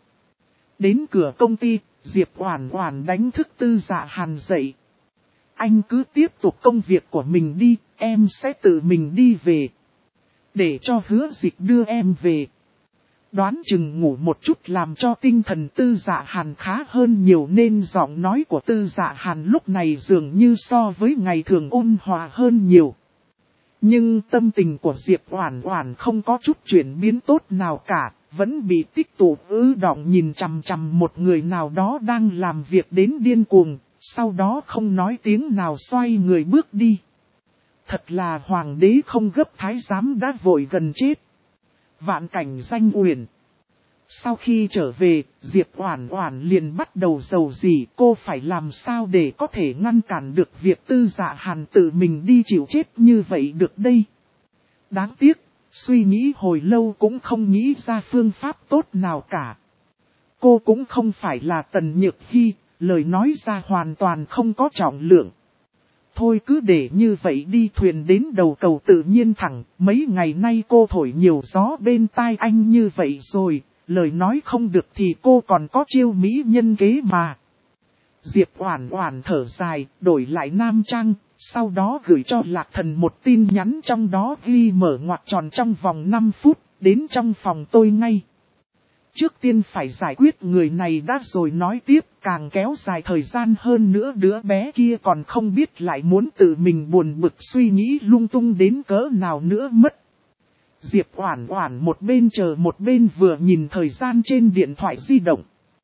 Đến cửa công ty, Diệp Oản Oản đánh thức Tư Dạ Hàn dậy. Anh cứ tiếp tục công việc của mình đi, em sẽ tự mình đi về. Để cho Hứa Dịch đưa em về. Đoán chừng ngủ một chút làm cho tinh thần Tư Dạ Hàn khá hơn nhiều, nên giọng nói của Tư Dạ Hàn lúc này dường như so với ngày thường ôn hòa hơn nhiều. Nhưng tâm tình của Diệp Oản Oản không có chút chuyển biến tốt nào cả, vẫn bị tích tụ ứ đọng nhìn chằm chằm một người nào đó đang làm việc đến điên cuồng, sau đó không nói tiếng nào xoay người bước đi. Thật là hoàng đế không gấp thái giám đã vội gần chết. Vạn cảnh danh uyển. Sau khi trở về, Diệp Oản Oản liền bắt đầu rầu rĩ, cô phải làm sao để có thể ngăn cản được việc Tư Dạ Hàn tự mình đi chịu chết như vậy được đây. Đáng tiếc, suy nghĩ hồi lâu cũng không nghĩ ra phương pháp tốt nào cả. Cô cũng không phải là Tần Nhược Hi, lời nói ra hoàn toàn không có trọng lượng. Thôi cứ để như vậy đi, thuyền đến đầu cầu tự nhiên thẳng, mấy ngày nay cô thổi nhiều gió bên tai anh như vậy rồi, lời nói không được thì cô còn có chiêu mỹ nhân kế mà. Diệp Oản Oản thở dài, đổi lại nam trang, sau đó gửi cho Lạc Thần một tin nhắn, trong đó ghi mở ngoặc tròn trong vòng 5 phút, đến trong phòng tôi ngay. Trước tiên phải giải quyết người này đã rồi nói tiếp, càng kéo dài thời gian hơn nữa đứa bé kia còn không biết lại muốn tự mình buồn bực suy nghĩ lung tung đến cỡ nào nữa mất. Diệp Oản Oản một bên chờ một bên vừa nhìn thời gian trên điện thoại di động.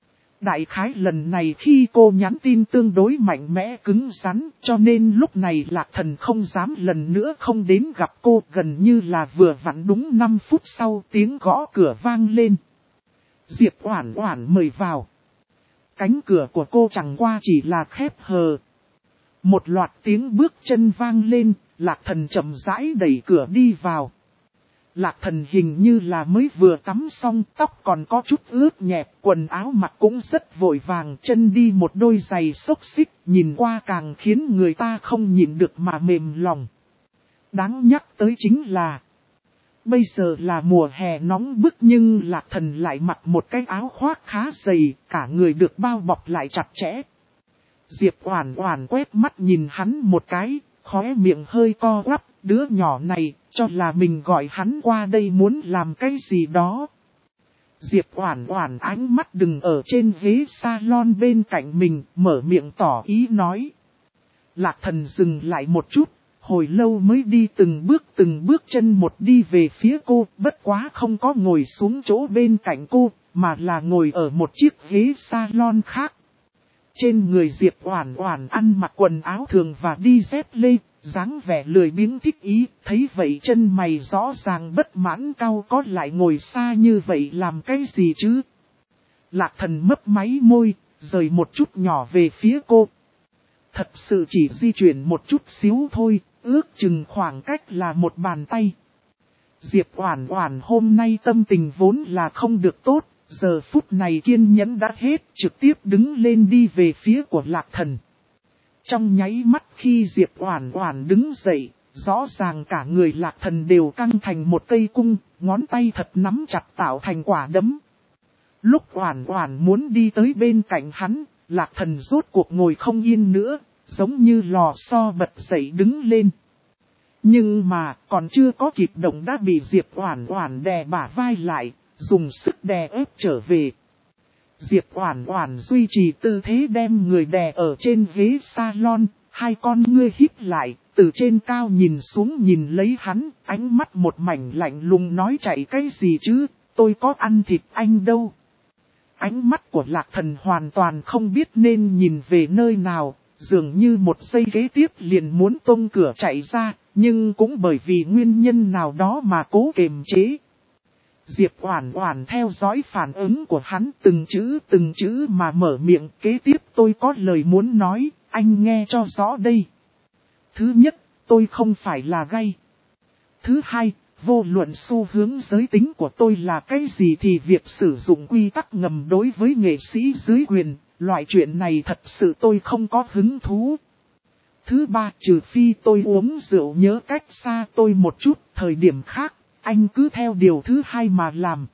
Đại khái lần này khi cô nhắn tin tương đối mạnh mẽ cứng rắn, cho nên lúc này Lạc Thần không dám lần nữa không đến gặp cô, gần như là vừa vặn đúng 5 phút sau tiếng gõ cửa vang lên. Diệp Oản Oản mời vào. Cánh cửa của cô chẳng qua chỉ là khép hờ. Một loạt tiếng bước chân vang lên, Lạc Thần chậm rãi đẩy cửa đi vào. Lạc Thần hình như là mới vừa tắm xong, tóc còn có chút ướt nhẹp, quần áo mặc cũng rất vội vàng, chân đi một đôi giày xốc xích, nhìn qua càng khiến người ta không nhịn được mà mềm lòng. Đáng nhắc tới chính là, bây giờ là mùa hè nóng bức nhưng Lạc Thần lại mặc một cái áo khoác khá dày, cả người được bao bọc lại chặt chẽ. Diệp Oản Oản quét mắt nhìn hắn một cái, khóe miệng hơi co quắp, đứa nhỏ này, cho là mình gọi hắn qua đây muốn làm cái gì đó. Diệp Oản Oản ánh mắt đừng ở trên ghế salon bên cạnh mình, mở miệng tỏ ý nói. Lạc Thần dừng lại một chút, hồi lâu mới đi từng bước chân một đi về phía cô, bất quá không có ngồi xuống chỗ bên cạnh cô, mà là ngồi ở một chiếc ghế salon khác. Trên người Diệp Oản Oản ăn mặc quần áo thường và đi dép lê, dáng vẻ lười biếng thích ý, thấy vậy chân mày rõ ràng bất mãn cau có lại ngồi xa như vậy làm cái gì chứ? Lạc Thần mấp máy môi, rời một chút nhỏ về phía cô. Thật sự chỉ di chuyển một chút xíu thôi, ước chừng khoảng cách là một bàn tay. Diệp Oản Oản hôm nay tâm tình vốn là không được tốt, giờ phút này kiên nhẫn đã hết, trực tiếp đứng lên đi về phía của Lạc Thần. Trong nháy mắt khi Diệp Oản Oản đứng dậy, rõ ràng cả người Lạc Thần đều căng thành một cây cung, ngón tay thật nắm chặt tạo thành quả đấm. Lúc Oản Oản muốn đi tới bên cạnh hắn, Lạc Thần rốt cuộc ngồi không yên nữa, giống như lò xo bật dậy đứng lên. Nhưng mà, còn chưa có kịp động đã bị Diệp Oản Oản đè bả vai lại, dùng sức đè ép trở về. Diệp Oản Oản duy trì tư thế đem người đè ở trên ghế salon, hai con ngươi híp lại, từ trên cao nhìn xuống nhìn lấy hắn, ánh mắt một mảnh lạnh lùng nói chạy cái gì chứ, tôi có ăn thịt anh đâu. Ánh mắt của Lạc Thần hoàn toàn không biết nên nhìn về nơi nào, dường như một giây kế tiếp liền muốn tông cửa chạy ra, nhưng cũng bởi vì nguyên nhân nào đó mà cố kiềm chế. Diệp Oản Oản theo dõi phản ứng của hắn từng chữ mà mở miệng, kế tiếp tôi có lời muốn nói, anh nghe cho rõ đây. Thứ nhất, tôi không phải là gay. Thứ hai, vô luận xu hướng giới tính của tôi là cái gì thì việc sử dụng quy tắc ngầm đối với nghệ sĩ dưới quyền, loại chuyện này thật sự tôi không có hứng thú. Thứ ba, trừ phi tôi uống rượu nhớ cách xa tôi một chút, thời điểm khác, anh cứ theo điều thứ hai mà làm.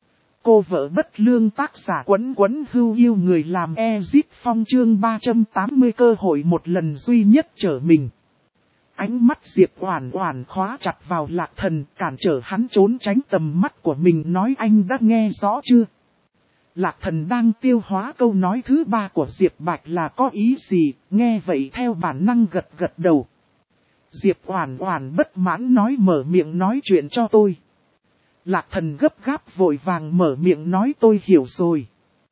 Cô vợ bất lương tác giả Quấn Quấn hưu yêu người làm Ezit Phong chương 380 cơ hội một lần duy nhất trở mình. Ánh mắt Diệp Oản Oản khóa chặt vào Lạc Thần, cản trở hắn trốn tránh tầm mắt của mình, nói anh đã nghe rõ chưa? Lạc Thần đang tiêu hóa câu nói thứ ba của Diệp Bạch là có ý gì, nghe vậy theo bản năng gật gật đầu. Diệp Oản Oản bất mãn nói mở miệng nói chuyện cho tôi. Lạc Thần gấp gáp vội vàng mở miệng nói tôi hiểu rồi.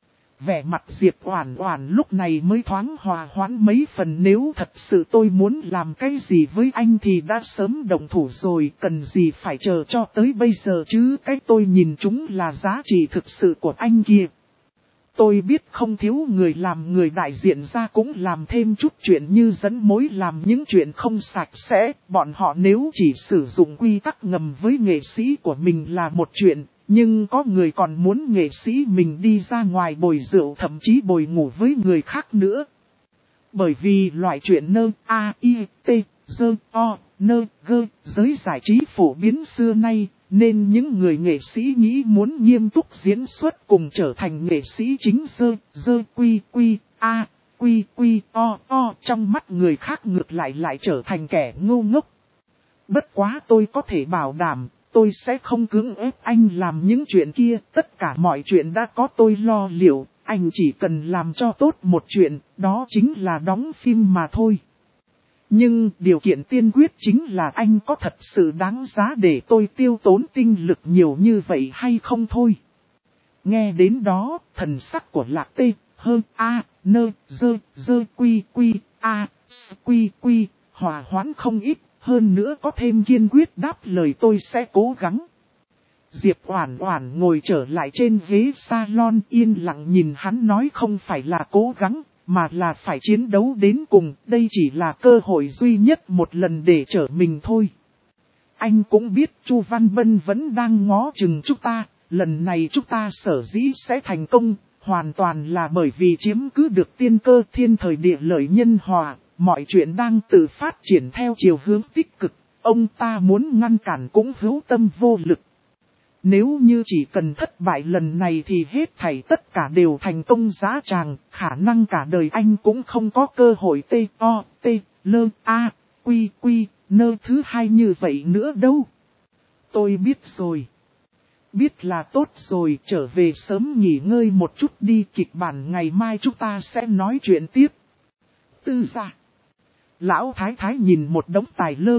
Vẻ mặt Diệp Oản Oản lúc này mới thoáng hòa hoãn mấy phần, nếu thật sự tôi muốn làm cái gì với anh thì đã sớm động thủ rồi, cần gì phải chờ cho tới bây giờ chứ, cái tôi nhìn chúng là giá trị thực sự của anh kia. Tôi biết không thiếu người làm người đại diện ra cũng làm thêm chút chuyện như dẫn mối làm những chuyện không sạch sẽ, bọn họ nếu chỉ sử dụng quy tắc ngầm với nghệ sĩ của mình là một chuyện, nhưng có người còn muốn nghệ sĩ mình đi ra ngoài bồi rượu thậm chí bồi ngủ với người khác nữa. Bởi vì loại chuyện nơ, a, i, t, dơ, o, nơ, gơ, giới giải trí phổ biến xưa nay, nên những người nghệ sĩ nghĩ muốn nghiêm túc diễn xuất cùng trở thành nghệ sĩ chính dơ, quy, a, quy, o, trong mắt người khác ngược lại trở thành kẻ ngu ngốc. Bất quá tôi có thể bảo đảm, tôi sẽ không cưỡng ép anh làm những chuyện kia, tất cả mọi chuyện đã có tôi lo liệu, anh chỉ cần làm cho tốt một chuyện, đó chính là đóng phim mà thôi. Nhưng điều kiện tiên quyết chính là anh có thật sự đáng giá để tôi tiêu tốn tinh lực nhiều như vậy hay không thôi. Nghe đến đó, thần sắc của Lạc Tê, hơn a, nơ, dơ, quy, a, quy, hòa hoãn không ít, hơn nữa có thêm kiên quyết đáp lời tôi sẽ cố gắng. Diệp Oản Oản ngồi trở lại trên ghế salon yên lặng nhìn hắn nói không phải là cố gắng, mà là phải chiến đấu đến cùng, đây chỉ là cơ hội duy nhất một lần để trở mình thôi. Anh cũng biết Chu Văn Bân vẫn đang ngó chừng chúng ta, lần này chúng ta sở dĩ sẽ thành công, hoàn toàn là bởi vì chiếm cứ được tiên cơ thiên thời địa lợi nhân hòa, mọi chuyện đang tự phát triển theo chiều hướng tích cực, ông ta muốn ngăn cản cũng hữu tâm vô lực. Nếu như chỉ cần thất bại lần này thì hết thảy tất cả đều thành công giá tràng, khả năng cả đời anh cũng không có cơ hội nơ thứ hai như vậy nữa đâu. Tôi biết rồi. Biết là tốt rồi, trở về sớm nghỉ ngơi một chút đi, kịch bản ngày mai chúng ta sẽ nói chuyện tiếp. Tư gia. Lão thái thái nhìn một đống tài lơ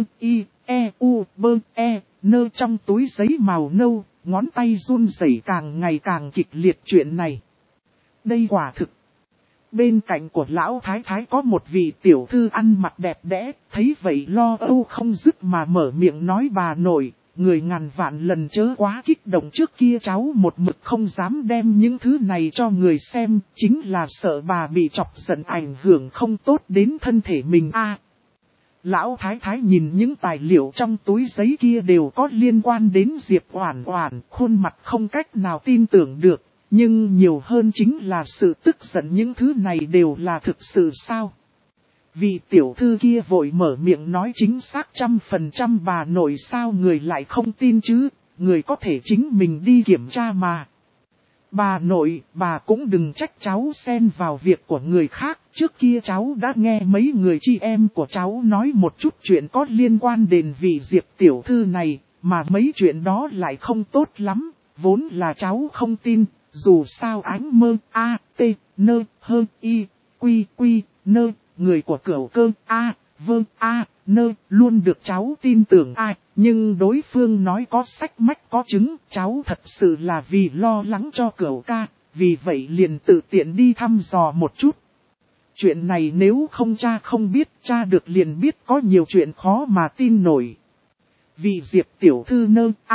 nơ trong túi giấy màu nâu, ngón tay run rẩy càng ngày càng kịch liệt chuyện này. Đây quả thực. Bên cạnh của lão thái thái có một vị tiểu thư ăn mặc đẹp đẽ, thấy vậy lo âu không dứt mà mở miệng nói bà nội, người ngàn vạn lần chớ quá kích động, trước kia cháu một mực không dám đem những thứ này cho người xem, chính là sợ bà bị chọc giận ảnh hưởng không tốt đến thân thể mình a. Lão thái thái nhìn những tài liệu trong túi giấy kia đều có liên quan đến Diệp Oản Oản, khuôn mặt không cách nào tin tưởng được, nhưng nhiều hơn chính là sự tức giận, những thứ này đều là thực sự sao? Vị tiểu thư kia vội mở miệng nói chính xác 100% bà nội, sao người lại không tin chứ, người có thể chính mình đi kiểm tra mà. Bà nội, bà cũng đừng trách cháu xen vào việc của người khác, trước kia cháu đã nghe mấy người chị em của cháu nói một chút chuyện có liên quan đến vị Diệp tiểu thư này, mà mấy chuyện đó lại không tốt lắm, vốn là cháu không tin, dù sao ánh mơ nơ, người của Cửu Cơ nơ luôn được cháu tin tưởng nhưng đối phương nói có sách mách có chứng, cháu thật sự là vì lo lắng cho Cửu ca, vì vậy liền tự tiện đi thăm dò một chút. Chuyện này nếu không cha không biết, cha được liền biết có nhiều chuyện khó mà tin nổi. Vì Diệp tiểu thư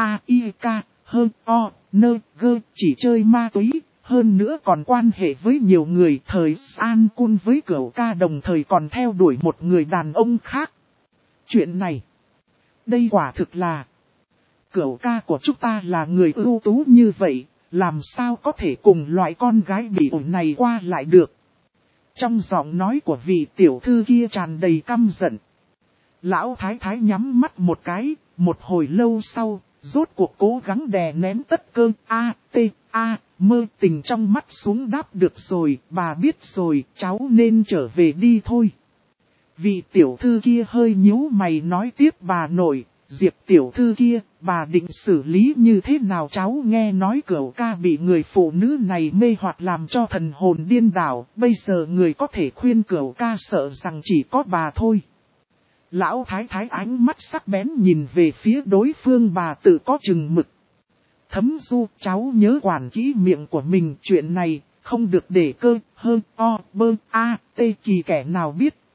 nơ chỉ chơi ma túy, hơn nữa còn quan hệ với nhiều người, thời An Cun với Cửu ca đồng thời còn theo đuổi một người đàn ông khác. Chuyện này, đây quả thực là, Cửu ca của chúng ta là người ưu tú như vậy, làm sao có thể cùng loại con gái bị ổi này qua lại được. Trong giọng nói của vị tiểu thư kia tràn đầy căm giận. Lão thái thái nhắm mắt một cái, một hồi lâu sau, rốt cuộc cố gắng đè nén tất cơ mơ tình trong mắt xuống đáp được rồi, bà biết rồi, cháu nên trở về đi thôi. Vị tiểu thư kia hơi nhíu mày nói tiếp, bà nội, Diệp tiểu thư kia, bà định xử lý như thế nào? Cháu nghe nói Cửu ca bị người phụ nữ này mê hoặc làm cho thần hồn điên đảo, bây giờ người có thể khuyên Cửu ca sợ rằng chỉ có bà thôi. Lão thái thái ánh mắt sắc bén nhìn về phía đối phương, bà tự có chừng mực. Thấm Du, cháu nhớ quản kỹ miệng của mình, chuyện này không được để kỳ kẻ nào biết,